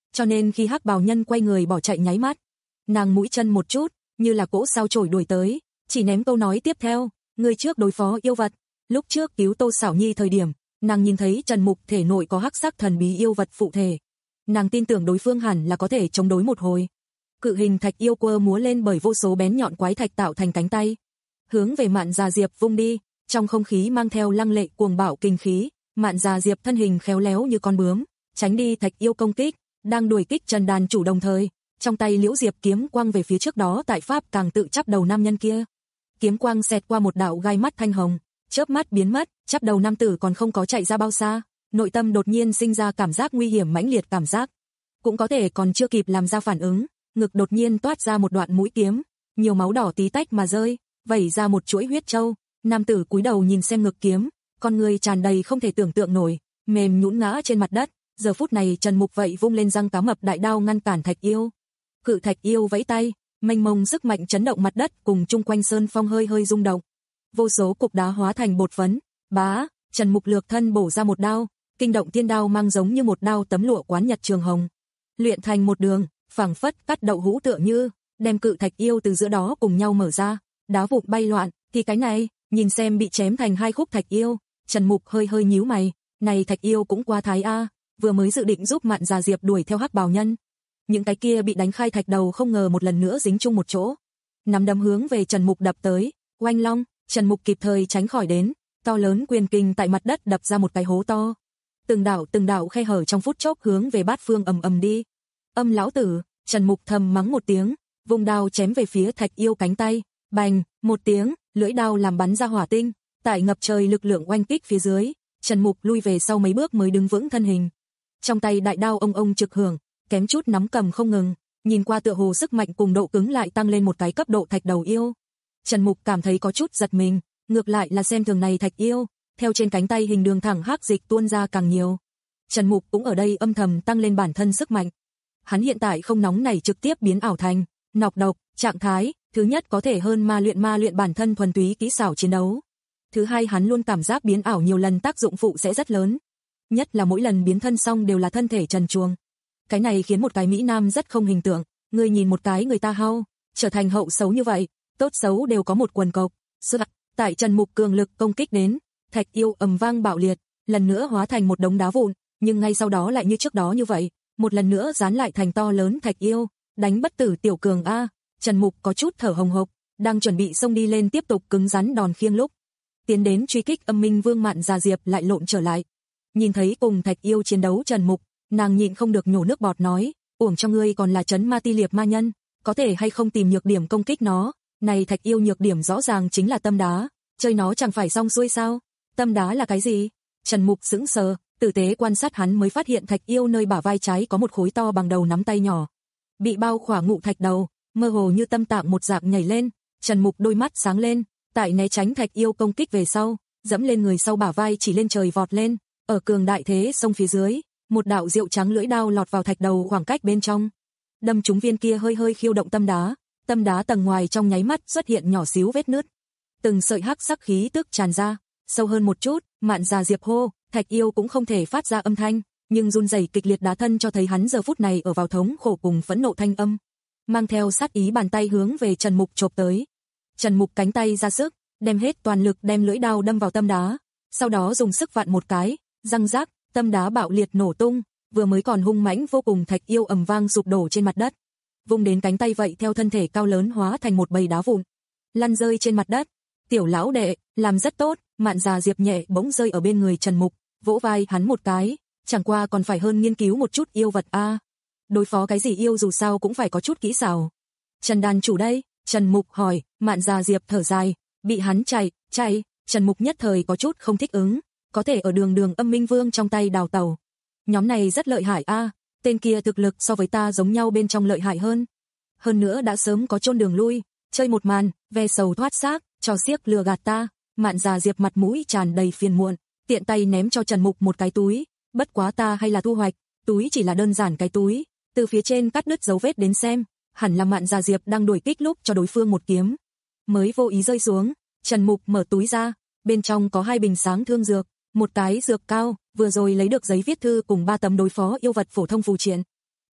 cho nên khi Hắc Bào Nhân quay người bỏ chạy nháy mắt, nàng mũi chân một chút, như là cỗ sao chổi đuổi tới, chỉ ném câu nói tiếp theo, người trước đối phó yêu vật. Lúc trước cứu Tô Sảo Nhi thời điểm, nàng nhìn thấy Trần Mục thể nội có hắc sắc thần bí yêu vật phụ thể. Nàng tin tưởng đối phương hẳn là có thể chống đối một hồi. Cự hình thạch yêu quơ múa lên bởi vô số bén nhọn quái thạch tạo thành cánh tay, hướng về Mạn Già Diệp vung đi, trong không khí mang theo lăng lệ cuồng bạo kinh khí, Mạn Già Diệp thân hình khéo léo như con bướm, tránh đi thạch yêu công kích, đang đuổi kích Trần Đàn Chủ đồng thời, trong tay Liễu Diệp kiếm quang về phía trước đó tại pháp càng tự chắp đầu nam nhân kia. Kiếm quang xẹt qua một đạo gai mắt thanh hồng, chớp mắt biến mất, chắp đầu nam tử còn không có chạy ra bao xa, nội tâm đột nhiên sinh ra cảm giác nguy hiểm mãnh liệt cảm giác. Cũng có thể còn chưa kịp làm ra phản ứng, ngực đột nhiên toát ra một đoạn mũi kiếm, nhiều máu đỏ tí tách mà rơi, vẩy ra một chuỗi huyết châu. Nam tử cúi đầu nhìn xem ngực kiếm, con người tràn đầy không thể tưởng tượng nổi, mềm nhũn ngã trên mặt đất. Giờ phút này Trần Mục vậy vung lên răng cá mập đại đao ngăn cản thạch yêu. Cự thạch yêu vẫy tay, mênh mông sức mạnh chấn động mặt đất cùng chung quanh sơn phong hơi hơi rung động. Vô số cục đá hóa thành bột phấn, bá, Trần Mục lược thân bổ ra một đao, kinh động thiên đao mang giống như một đao tấm lụa quán nhật trường hồng, luyện thành một đường, phảng phất cắt đậu hũ tựa như, đem cự thạch yêu từ giữa đó cùng nhau mở ra, đá vụn bay loạn, thì cái này, nhìn xem bị chém thành hai khúc thạch yêu, Trần Mục hơi hơi nhíu mày, này thạch yêu cũng quá thái a, vừa mới dự định giúp Mạn Già Diệp đuổi theo Hắc Bào Nhân, những cái kia bị đánh khai thạch đầu không ngờ một lần nữa dính chung một chỗ, nắm đấm hướng về Trần Mục đập tới, oanh long, Trần Mục kịp thời tránh khỏi đến, to lớn quyền kình tại mặt đất đập ra một cái hố to. Từng đạo từng đạo khe hở trong phút chốc hướng về bát phương ầm ầm đi. Âm lão tử, Trần Mục thầm mắng một tiếng, vùng đao chém về phía thạch yêu cánh tay, bành, một tiếng, lưỡi đao làm bắn ra hỏa tinh, tại ngập trời lực lượng oanh kích phía dưới, Trần Mục lui về sau mấy bước mới đứng vững thân hình. Trong tay đại đao ông ông trực hưởng, kém chút nắm cầm không ngừng, nhìn qua tựa hồ sức mạnh cùng độ cứng lại tăng lên một cái cấp độ thạch đầu yêu. Trần Mục cảm thấy có chút giật mình, ngược lại là xem thường này thạch yêu, theo trên cánh tay hình đường thẳng hắc dịch tuôn ra càng nhiều. Trần Mục cũng ở đây âm thầm tăng lên bản thân sức mạnh. Hắn hiện tại không nóng nảy trực tiếp biến ảo thành nọc độc, trạng thái, thứ nhất có thể hơn ma luyện ma luyện bản thân thuần túy kỹ xảo chiến đấu. Thứ hai hắn luôn cảm giác biến ảo nhiều lần tác dụng phụ sẽ rất lớn. Nhất là mỗi lần biến thân xong đều là thân thể trần truồng. Cái này khiến một cái mỹ nam rất không hình tượng, người nhìn một cái người ta hao, trở thành hậu xấu như vậy, tốt xấu đều có một quần cộc. Sức tại Trần Mục cường lực công kích đến, thạch yêu ầm vang bạo liệt, lần nữa hóa thành một đống đá vụn, nhưng ngay sau đó lại như trước đó như vậy, một lần nữa dán lại thành to lớn thạch yêu, đánh bất tử tiểu cường a. Trần Mục có chút thở hồng hộc, đang chuẩn bị xông đi lên tiếp tục cứng rắn đòn khiêng lúc tiến đến truy kích Âm Minh Vương Mạn Già Diệp lại lộn trở lại. Nhìn thấy cùng thạch yêu chiến đấu Trần Mục, nàng nhịn không được nhổ nước bọt nói, uổng cho ngươi còn là trấn ma ti liệp ma nhân, có thể hay không tìm nhược điểm công kích nó, này thạch yêu nhược điểm rõ ràng chính là tâm đá, chơi nó chẳng phải xong xuôi sao? Tâm đá là cái gì? Trần Mục sững sờ, tử tế quan sát hắn mới phát hiện thạch yêu nơi bả vai trái có một khối to bằng đầu nắm tay nhỏ, bị bao khỏa ngụ thạch đầu, mơ hồ như tâm tạng một dạng nhảy lên. Trần Mục đôi mắt sáng lên, tại né tránh thạch yêu công kích về sau, dẫm lên người sau bả vai chỉ lên trời vọt lên, ở cường đại thế sông phía dưới, một đạo rượu trắng lưỡi đao lọt vào thạch đầu khoảng cách bên trong, đâm trúng viên kia hơi hơi khiêu động tâm đá, tâm đá tầng ngoài trong nháy mắt xuất hiện nhỏ xíu vết nứt, từng sợi hắc sắc khí tức tràn ra, sâu hơn một chút, Mạn Già Diệp hô, thạch yêu cũng không thể phát ra âm thanh, nhưng run rẩy kịch liệt đá thân cho thấy hắn giờ phút này ở vào thống khổ cùng phẫn nộ thanh âm, mang theo sát ý bàn tay hướng về Trần Mục chộp tới. Trần Mục cánh tay ra sức, đem hết toàn lực đem lưỡi đao đâm vào tâm đá, sau đó dùng sức vặn một cái, răng rác, tâm đá bạo liệt nổ tung, vừa mới còn hung mãnh vô cùng thạch yêu ầm vang sụp đổ trên mặt đất. Vung đến cánh tay vậy theo thân thể cao lớn hóa thành một bầy đá vụn, lăn rơi trên mặt đất. Tiểu lão đệ, làm rất tốt. Mạn Già Diệp nhẹ bỗng rơi ở bên người Trần Mục, vỗ vai hắn một cái, chẳng qua còn phải hơn nghiên cứu một chút yêu vật a. À. Đối phó cái gì yêu dù sao cũng phải có chút kỹ xảo. Trần Đàn Chủ đây, Trần Mục hỏi. Mạn Già Diệp thở dài, bị hắn chạy, chạy, Trần Mục nhất thời có chút không thích ứng, có thể ở đường đường Âm Minh Vương trong tay đào tẩu. Nhóm này rất lợi hại a, à. Tên kia thực lực so với ta giống nhau bên trong lợi hại hơn. Hơn nữa đã sớm có chôn đường lui, chơi một màn, ve sầu thoát xác, cho xiếc lừa gạt ta. Mạn Già Diệp mặt mũi tràn đầy phiền muộn, tiện tay ném cho Trần Mục một cái túi, bất quá ta hay là thu hoạch, túi chỉ là đơn giản cái túi, từ phía trên cắt đứt dấu vết đến xem, hẳn là Mạn Già Diệp đang đuổi kích lúc cho đối phương một kiếm, mới vô ý rơi xuống. Trần Mục mở túi ra, bên trong có hai bình sáng thương dược, một cái dược cao, vừa rồi lấy được giấy viết thư cùng ba tấm đối phó yêu vật phổ thông phù triện.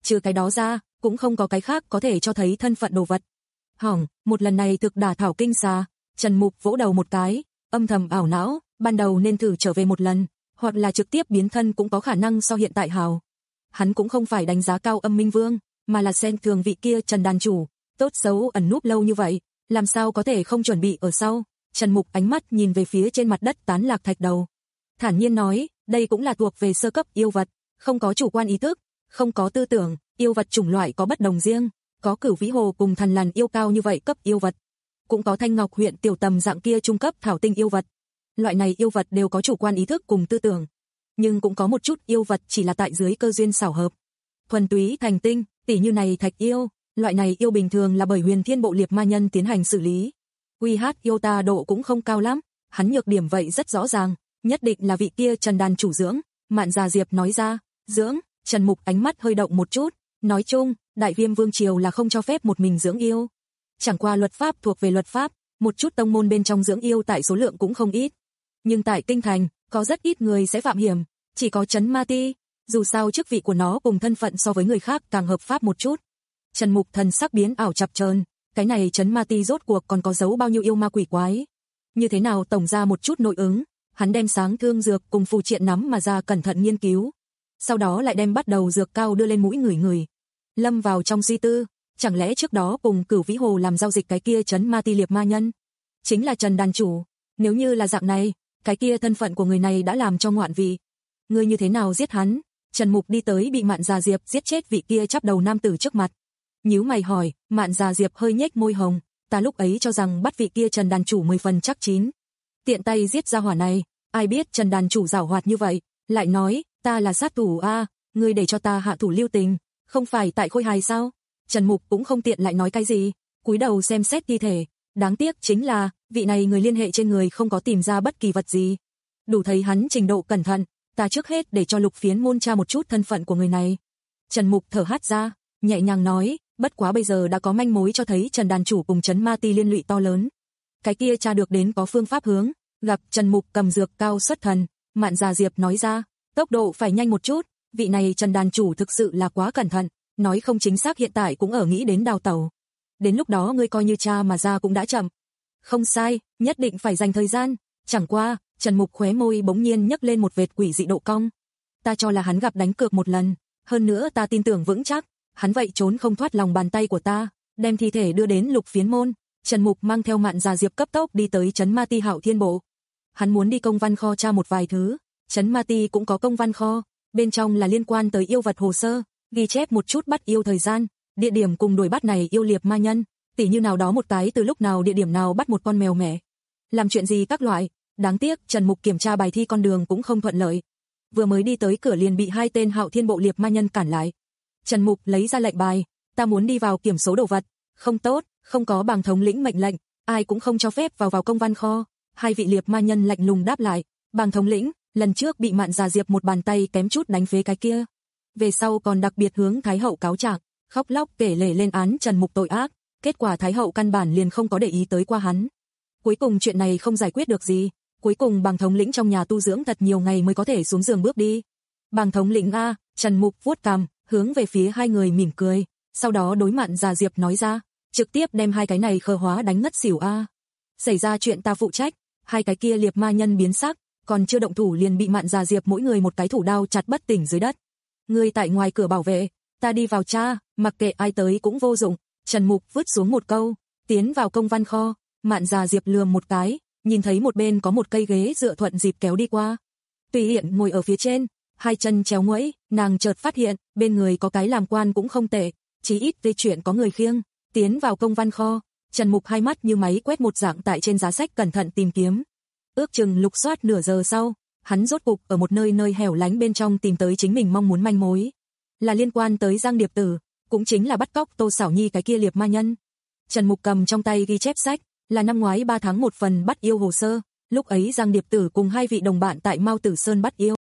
trừ cái đó ra, cũng không có cái khác có thể cho thấy thân phận đồ vật. Hỏng, một lần này thực đả thảo kinh xà. Trần Mục vỗ đầu một cái, âm thầm ảo não, ban đầu nên thử trở về một lần, hoặc là trực tiếp biến thân cũng có khả năng so hiện tại hào. Hắn cũng không phải đánh giá cao Âm Minh Vương, mà là xem thường vị kia Trần đàn chủ, tốt xấu ẩn núp lâu như vậy, làm sao có thể không chuẩn bị ở sau. Trần Mục ánh mắt nhìn về phía trên mặt đất tán lạc thạch đầu, thản nhiên nói, đây cũng là thuộc về sơ cấp yêu vật, không có chủ quan ý thức, không có tư tưởng, yêu vật chủng loại có bất đồng riêng, có Cửu Vĩ Hồ cùng Thần Lằn yêu cao như vậy cấp yêu vật, cũng có Thanh Ngọc huyện tiểu tầm dạng kia trung cấp thảo tinh yêu vật. Loại này yêu vật đều có chủ quan ý thức cùng tư tưởng, nhưng cũng có một chút yêu vật chỉ là tại dưới cơ duyên xảo hợp, thuần túy thành tinh, tỉ như này thạch yêu, loại này yêu bình thường là bởi Huyền Thiên Bộ Liệp Ma Nhân tiến hành xử lý. Quy hát yêu ta độ cũng không cao lắm, hắn nhược điểm vậy rất rõ ràng, nhất định là vị kia Trần đàn chủ dưỡng. Mạn Già Diệp nói ra, dưỡng. Trần Mục ánh mắt hơi động một chút, nói chung, Đại Viêm Vương triều là không cho phép một mình dưỡng yêu. Chẳng qua luật pháp thuộc về luật pháp, một chút tông môn bên trong dưỡng yêu tại số lượng cũng không ít. Nhưng tại kinh thành, có rất ít người sẽ phạm hiểm, chỉ có Trấn Ma Ti, dù sao chức vị của nó cùng thân phận so với người khác càng hợp pháp một chút. Trần Mục thần sắc biến ảo chập chờn, cái này Trấn Ma Ti rốt cuộc còn có giấu bao nhiêu yêu ma quỷ quái? Như thế nào tổng ra một chút nội ứng, hắn đem sáng thương dược cùng phù triện nắm mà ra cẩn thận nghiên cứu. Sau đó lại đem bắt đầu dược cao đưa lên mũi người người. Lâm vào trong suy tư, chẳng lẽ trước đó cùng Cửu Vĩ Hồ làm giao dịch cái kia Trấn Ma Ti liệp ma nhân chính là Trần đàn chủ? Nếu như là dạng này, cái kia thân phận của người này đã làm cho ngoạn vị. Ngươi như thế nào giết hắn? Trần Mục đi tới bị Mạn Già Diệp giết chết vị kia chắp đầu nam tử trước mặt. Nhíu mày hỏi, Mạn Già Diệp hơi nhếch môi hồng, ta lúc ấy cho rằng bắt vị kia Trần đàn chủ mười phần chắc chín. Tiện tay giết ra hỏa này, ai biết Trần đàn chủ giảo hoạt như vậy, lại nói, ta là sát thủ a, ngươi để cho ta hạ thủ lưu tình, không phải tại Khôi Hài sao? Trần Mục cũng không tiện lại nói cái gì, cúi đầu xem xét thi thể, đáng tiếc chính là, vị này người liên hệ trên người không có tìm ra bất kỳ vật gì. Đủ thấy hắn trình độ cẩn thận, ta trước hết để cho Lục Phiến môn tra một chút thân phận của người này. Trần Mục thở hắt ra, nhẹ nhàng nói, bất quá bây giờ đã có manh mối cho thấy Trần đàn chủ cùng Trấn Ma Ti liên lụy to lớn. Cái kia tra được đến có phương pháp hướng, gặp Trần Mục cầm dược cao xuất thần, Mạn Già Diệp nói ra, tốc độ phải nhanh một chút, vị này Trần đàn chủ thực sự là quá cẩn thận, nói không chính xác hiện tại cũng ở nghĩ đến đào tẩu. Đến lúc đó ngươi coi như cha mà ra cũng đã chậm. Không sai, nhất định phải dành thời gian, chẳng qua, Trần Mục khóe môi bỗng nhiên nhấc lên một vệt quỷ dị độ cong. Ta cho là hắn gặp đánh cược một lần, hơn nữa ta tin tưởng vững chắc, hắn vậy trốn không thoát lòng bàn tay của ta, đem thi thể đưa đến Lục Phiến môn. Trần Mục mang theo Mạn Già Diệp cấp tốc đi tới Trấn Ma Ti Hạo Thiên Bộ. Hắn muốn đi công văn kho tra một vài thứ, Trấn Ma Ti cũng có công văn kho, bên trong là liên quan tới yêu vật hồ sơ, ghi chép một chút bắt yêu thời gian, địa điểm cùng đuổi bắt này yêu liệp ma nhân, tỉ như nào đó một cái từ lúc nào địa điểm nào bắt một con mèo mẻ, làm chuyện gì các loại. Đáng tiếc Trần Mục kiểm tra bài thi con đường cũng không thuận lợi, vừa mới đi tới cửa liền bị hai tên Hạo Thiên Bộ liệp ma nhân cản lại. Trần Mục lấy ra lệnh bài, ta muốn đi vào kiểm số đồ vật. Không tốt, không có bảng thống lĩnh mệnh lệnh, ai cũng không cho phép vào vào công văn kho. Hai vị liệp ma nhân lạnh lùng đáp lại, bảng thống lĩnh, lần trước bị Mạn Già Diệp một bàn tay kém chút đánh phế cái kia, về sau còn đặc biệt hướng Thái hậu cáo trạng, khóc lóc kể lể lên án Trần Mục tội ác, kết quả Thái hậu căn bản liền không có để ý tới qua hắn. Cuối cùng chuyện này không giải quyết được gì, cuối cùng bàng thống lĩnh trong nhà tu dưỡng thật nhiều ngày mới có thể xuống giường bước đi. Bàng thống lĩnh a, Trần Mục vuốt cằm, hướng về phía hai người mỉm cười, sau đó đối Mạn Già Diệp nói ra, trực tiếp đem hai cái này khờ hóa đánh ngất xỉu a. Xảy ra chuyện ta phụ trách. Hai cái kia liệp ma nhân biến sắc, còn chưa động thủ liền bị Mạn Già Diệp mỗi người một cái thủ đao chặt bất tỉnh dưới đất. Ngươi tại ngoài cửa bảo vệ, ta đi vào tra, mặc kệ ai tới cũng vô dụng. Trần Mục vứt xuống một câu, tiến vào công văn kho. Mạn Già Diệp lườm một cái, nhìn thấy một bên có một cây ghế dựa thuận dịp kéo đi qua. Tùy Hiện ngồi ở phía trên, hai chân chéo nguẫy, nàng chợt phát hiện bên người có cái làm quan cũng không tệ, chí ít dây chuyện có người khiêng. Tiến vào công văn kho, Trần Mục hai mắt như máy quét một dạng tại trên giá sách cẩn thận tìm kiếm. Ước chừng lục soát nửa giờ sau, hắn rốt cục ở một nơi nơi hẻo lánh bên trong tìm tới chính mình mong muốn manh mối, là liên quan tới Giang Điệp Tử, cũng chính là bắt cóc Tô Xảo Nhi cái kia liệp ma nhân. Trần Mục cầm trong tay ghi chép sách, là năm ngoái ba tháng một phần bắt yêu hồ sơ, lúc ấy Giang Điệp Tử cùng hai vị đồng bạn tại Mao Tử Sơn bắt yêu.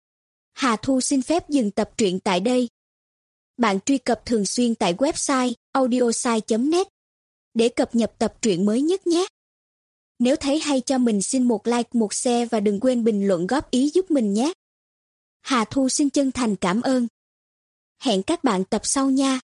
Hà Thu xin phép dừng tập truyện tại đây. Bạn truy cập thường xuyên tại website audiosai chấm net để cập nhật tập truyện mới nhất nhé. Nếu thấy hay cho mình xin một like, một share và đừng quên bình luận góp ý giúp mình nhé. Hà Thu xin chân thành cảm ơn. Hẹn các bạn tập sau nha.